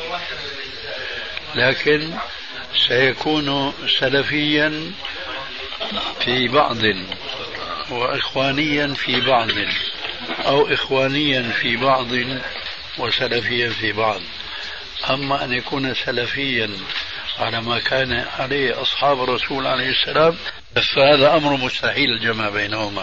لكن سيكون سلفيا في بعض وإخوانيا في بعض، أو إخوانيا في بعض وسلفيا في بعض. أما أن يكون سلفيا على ما كان عليه أصحاب الرسول عليه السلام فهذا أمر مستحيل الجمع بينهما.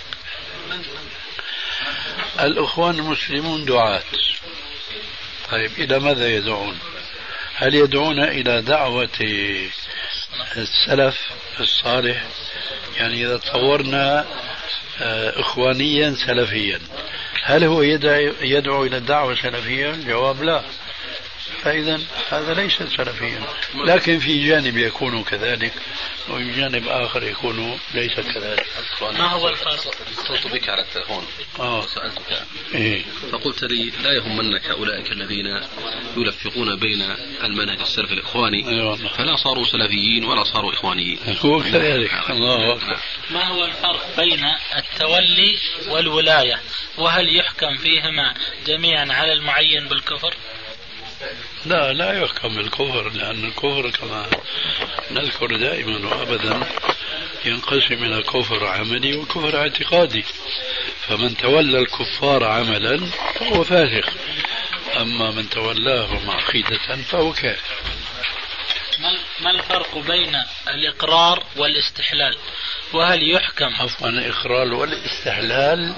الإخوان المسلمون دعاة، طيب إلى ماذا يدعون؟ هل يدعون إلى دعوة السلف الصالح؟ يعني إذا تصورنا إخوانيا سلفيا، هل هو يدعو إلى الدعوة سلفية؟ الجواب لا. فإذا هذا ليس سلفيا، لكن في جانب يكون كذلك وفي جانب آخر يكون ليس كذلك. ما هو الفرق؟ اتصلت بك على التلفون وسألتك فقلت لي لا يهمنك أولئك الذين يلفقون بين المنهج السلفي الإخواني فلا صاروا سلفيين ولا صاروا إخوانيين. هو كذلك. الله أكبر. ما هو الفرق بين التولي والولاية، وهل يحكم فيهما جميعا على المعين بالكفر؟ لا يحكم بالكفر، لأن الكفر كما نذكر دائما وأبدا ينقسم إلى كفر عملي وكفر اعتقادي، فمن تولى الكفار عملا فهو فاسق، أما من تولاهم عقيدة فهو كافر. ما الفرق بين الإقرار والاستحلال، وهل يحكم الإقرار والاستحلال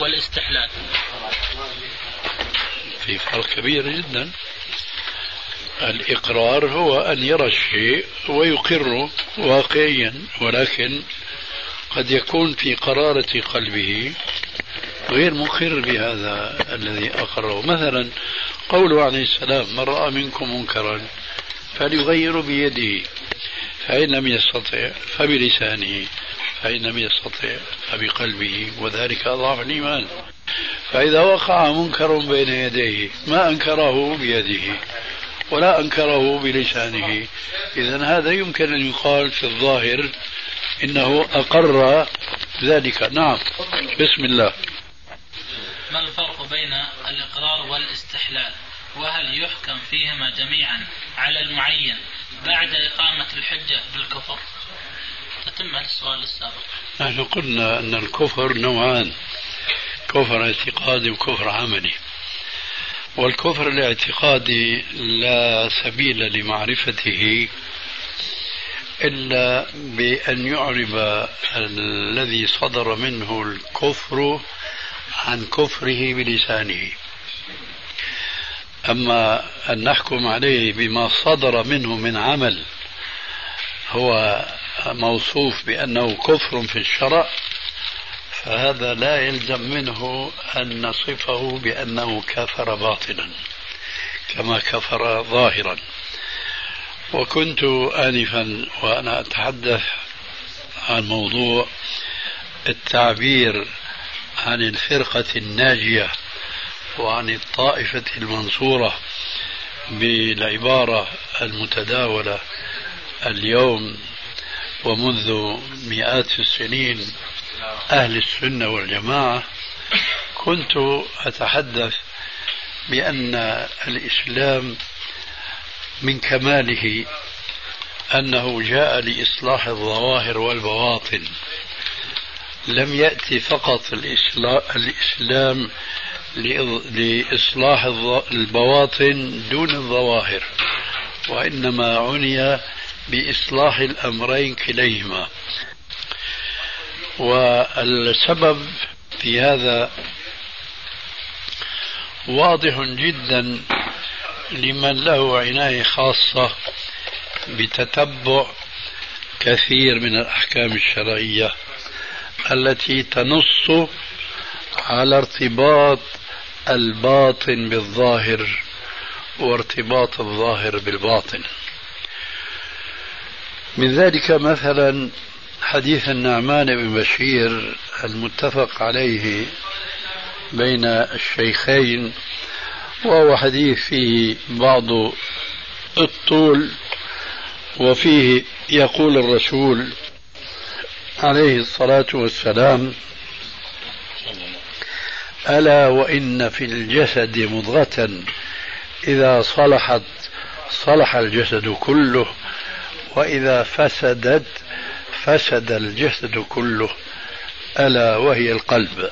في فرق كبير جدا. الإقرار هو أن يرى الشيء ويقره واقعيا، ولكن قد يكون في قرارة قلبه غير مقر بهذا الذي أقره. مثلا قوله عليه السلام: من رأى منكم منكرا فليغير بيده، فإن لم يستطع فبلسانه، فإن لم يستطع فبقلبه، وذلك أضعف الإيمان. فإذا وقع منكر بين يديه ما أنكره بيده ولا أنكره بلسانه، إذن هذا يمكن أن يقال في الظاهر إنه أقر ذلك. نعم. بسم الله. ما الفرق بين الإقرار والاستحلال، وهل يحكم فيهما جميعا على المعين بعد إقامة الحجة بالكفر؟ تتم السؤال السابق. نحن قلنا أن الكفر نوعان: كفر اعتقادي وكفر عملي. والكفر الاعتقادي لا سبيل لمعرفته إلا بأن يعرب الذي صدر منه الكفر عن كفره بلسانه. أما أن نحكم عليه بما صدر منه من عمل هو موصوف بأنه كفر في الشرع، فهذا لا يلزم منه أن نصفه بأنه كفر باطلا كما كفر ظاهرا. وكنت آنفا وأنا أتحدث عن موضوع التعبير عن الفرقة الناجية وعن الطائفة المنصورة بالعبارة المتداولة اليوم ومنذ مئات السنين: أهل السنة والجماعة. كنت أتحدث بأن الإسلام من كماله أنه جاء لإصلاح الظواهر والبواطن، لم يأتي فقط الإسلام لإصلاح البواطن دون الظواهر، وإنما عني بإصلاح الأمرين كليهما. والسبب في هذا واضح جدا لمن له عناية خاصة بتتبع كثير من الأحكام الشرعية التي تنص على ارتباط الباطن بالظاهر وارتباط الظاهر بالباطن. من ذلك مثلا حديث النعمان بن بشير المتفق عليه بين الشيخين، وهو حديث فيه بعض الطول، وفيه يقول الرسول عليه الصلاة والسلام: ألا وإن في الجسد مضغة إذا صلحت صلح الجسد كله، وإذا فسدت فسد الجسد كله، ألا وهي القلب.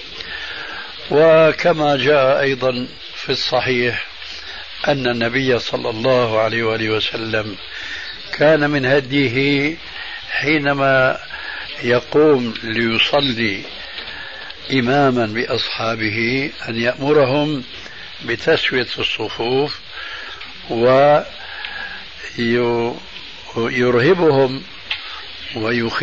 وكما جاء أيضا في الصحيح أن النبي صلى الله عليه وآله وسلم كان من هديه حينما يقوم ليصلي إماما بأصحابه أن يأمرهم بتسوية الصفوف ويرهبهم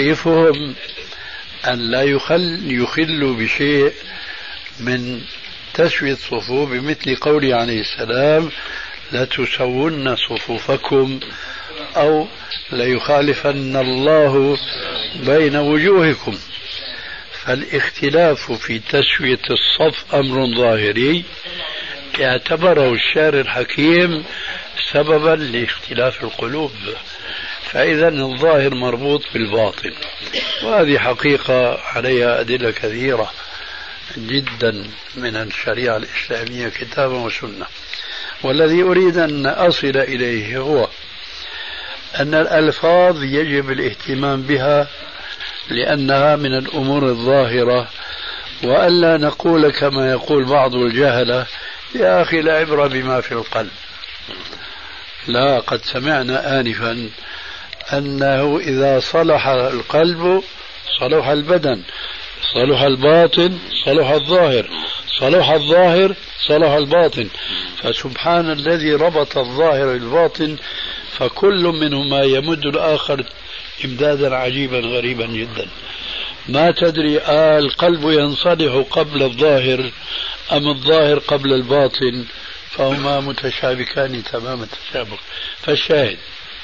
ويخيفهم أن لا يخلوا بشيء من تسوية الصفوف بمثل قوله عليه السلام لتسون صفوفكم أو ليخالفن الله بين وجوهكم. فالاختلاف في تسوية الصف أمر ظاهري اعتبره الشارع الحكيم سببا لاختلاف القلوب، فإذا الظاهر مربوط بالباطن، وهذه حقيقة عليها أدلة كثيرة جدا من الشريعة الإسلامية كتابا وسنة. والذي أريد أن أصل إليه هو أن الألفاظ يجب الاهتمام بها لأنها من الأمور الظاهرة، وألا نقول كما يقول بعض الجهلة يا أخي لا عبرة بما في القلب. لا، قد سمعنا آنفا أنه إذا صلح القلب صلح البدن، صلح الباطن صلح الظاهر، صلح الظاهر صلح الباطن. فسبحان الذي ربط الظاهر بالباطن، فكل منهما يمد الآخر إمدادا عجيبا غريبا جدا. ما تدري القلب ينصلح قبل الظاهر أم الظاهر قبل الباطن، فهما متشابكان تمام التشابك. فالشاهد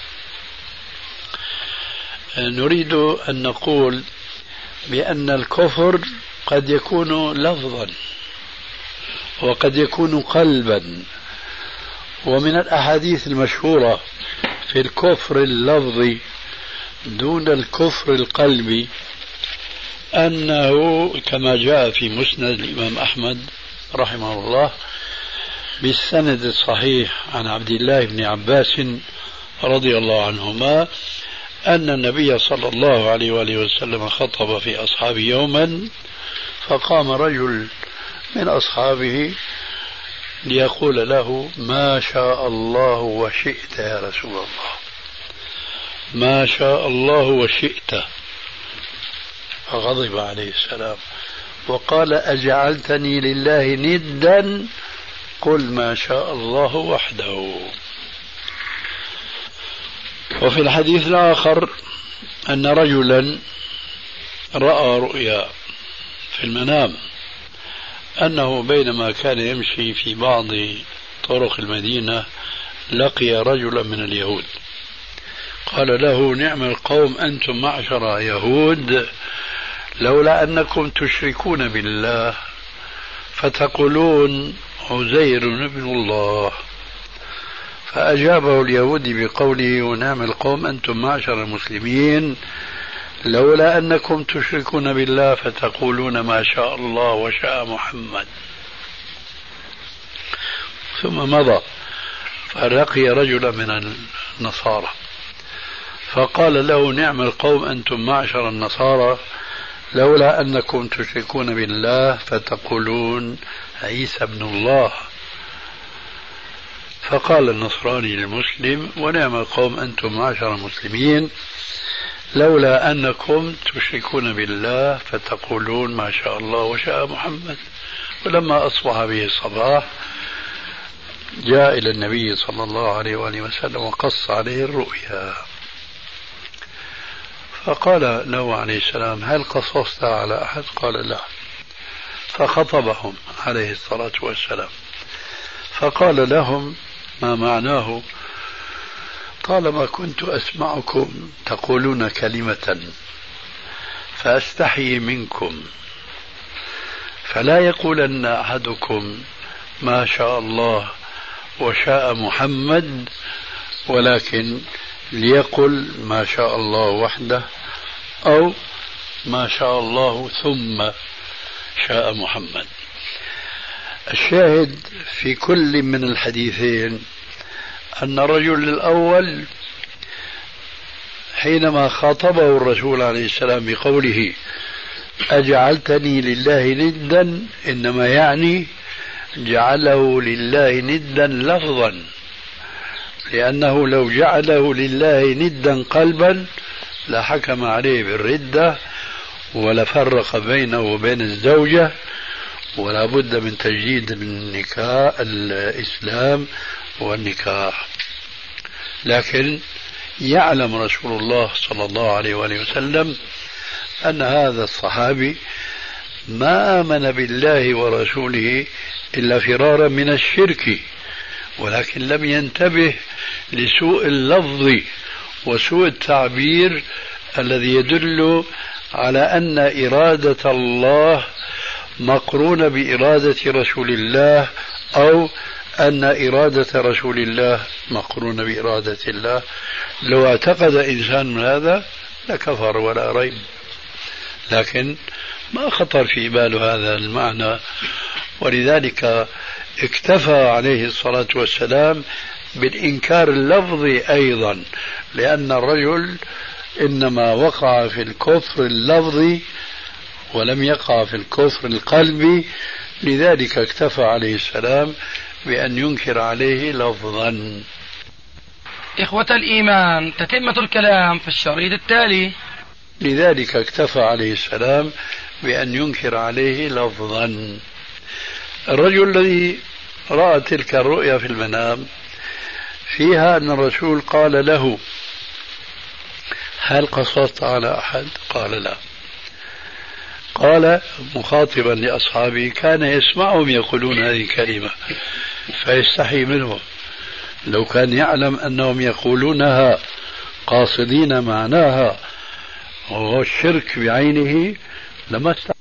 نريد أن نقول بأن الكفر قد يكون لفظا وقد يكون قلبا. ومن الأحاديث المشهورة في الكفر اللفظي دون الكفر القلبي أنه كما جاء في مسند الإمام أحمد رحمه الله بالسند الصحيح عن عبد الله بن عباس رضي الله عنهما أن النبي صلى الله عليه وآله وسلم خطب في أصحابه يوما، فقام رجل من أصحابه ليقول له ما شاء الله وشئت يا رسول الله، ما شاء الله وشئت. فغضب عليه السلام وقال أجعلتني لله ندا قل ما شاء الله وحده. وفي الحديث الآخر أن رجلا رأى رؤيا في المنام أنه بينما كان يمشي في بعض طرق المدينة لقي رجلا من اليهود، قال له نعم القوم أنتم معشر يهود لولا أنكم تشركون بالله فتقولون عزير ابن الله. فأجابه اليهودي بقوله ونعم القوم أنتم معشر المسلمين لولا أنكم تشركون بالله فتقولون ما شاء الله وشاء محمد. ثم مضى فلقي رجلا من النصارى فقال له نعم القوم أنتم معشر النصارى لولا أنكم تشركون بالله فتقولون عيسى ابن الله. فقال النصراني للمسلم ونعم القوم أنتم معشر المسلمين لولا أنكم تشركون بالله فتقولون ما شاء الله وشاء محمد. ولما أصبح به الصباح جاء إلى النبي صلى الله عليه وآله وسلم وقص عليه الرؤيا، فقال له عليه السلام هل قصصت على أحد؟ قال لا. فخطبهم عليه الصلاة والسلام فقال لهم ما معناه؟ طالما كنت أسمعكم تقولون كلمة فأستحي منكم فلا يقولن أحدكم ما شاء الله وشاء محمد ولكن ليقل ما شاء الله وحده أو ما شاء الله ثم شاء محمد. الشاهد في كل من الحديثين أن الرجل الأول حينما خاطبه الرسول عليه السلام بقوله أجعلتني لله ندا إنما يعني جعله لله ندا لفظا، لأنه لو جعله لله ندا قلبا لحكم عليه بالردة ولفرق بينه وبين الزوجة ولا بد من تجديد النكاح الإسلام والنكاح. لكن يعلم رسول الله صلى الله عليه وآله وسلم أن هذا الصحابي ما آمن بالله ورسوله إلا فرارا من الشرك، ولكن لم ينتبه لسوء اللفظ وسوء التعبير الذي يدل على أن إرادة الله مقرونة بإرادة رسول الله، أو أن إرادة رسول الله مقرونة بإرادة الله. لو اعتقد إنسان من هذا لكفر ولا ريب، لكن ما خطر في باله هذا المعنى، ولذلك اكتفى عليه الصلاة والسلام بالإنكار اللفظي أيضا، لأن الرجل إنما وقع في الكفر اللفظي ولم يقع في الكفر القلبي، لذلك اكتفى عليه السلام بأن ينكر عليه لفظا. إخوة الإيمان، تتمة الكلام في الشريط التالي. لذلك اكتفى عليه السلام بأن ينكر عليه لفظا. الرجل الذي رأى تلك الرؤيا في المنام فيها أن الرسول قال له: هل قصصت على أحد؟ قال لا. قال مخاطبا لأصحابه: كان يسمعهم يقولون هذه الكلمة فيستحي منهم، لو كان يعلم أنهم يقولونها قاصدين معناها وهو الشرك بعينه لما استحي.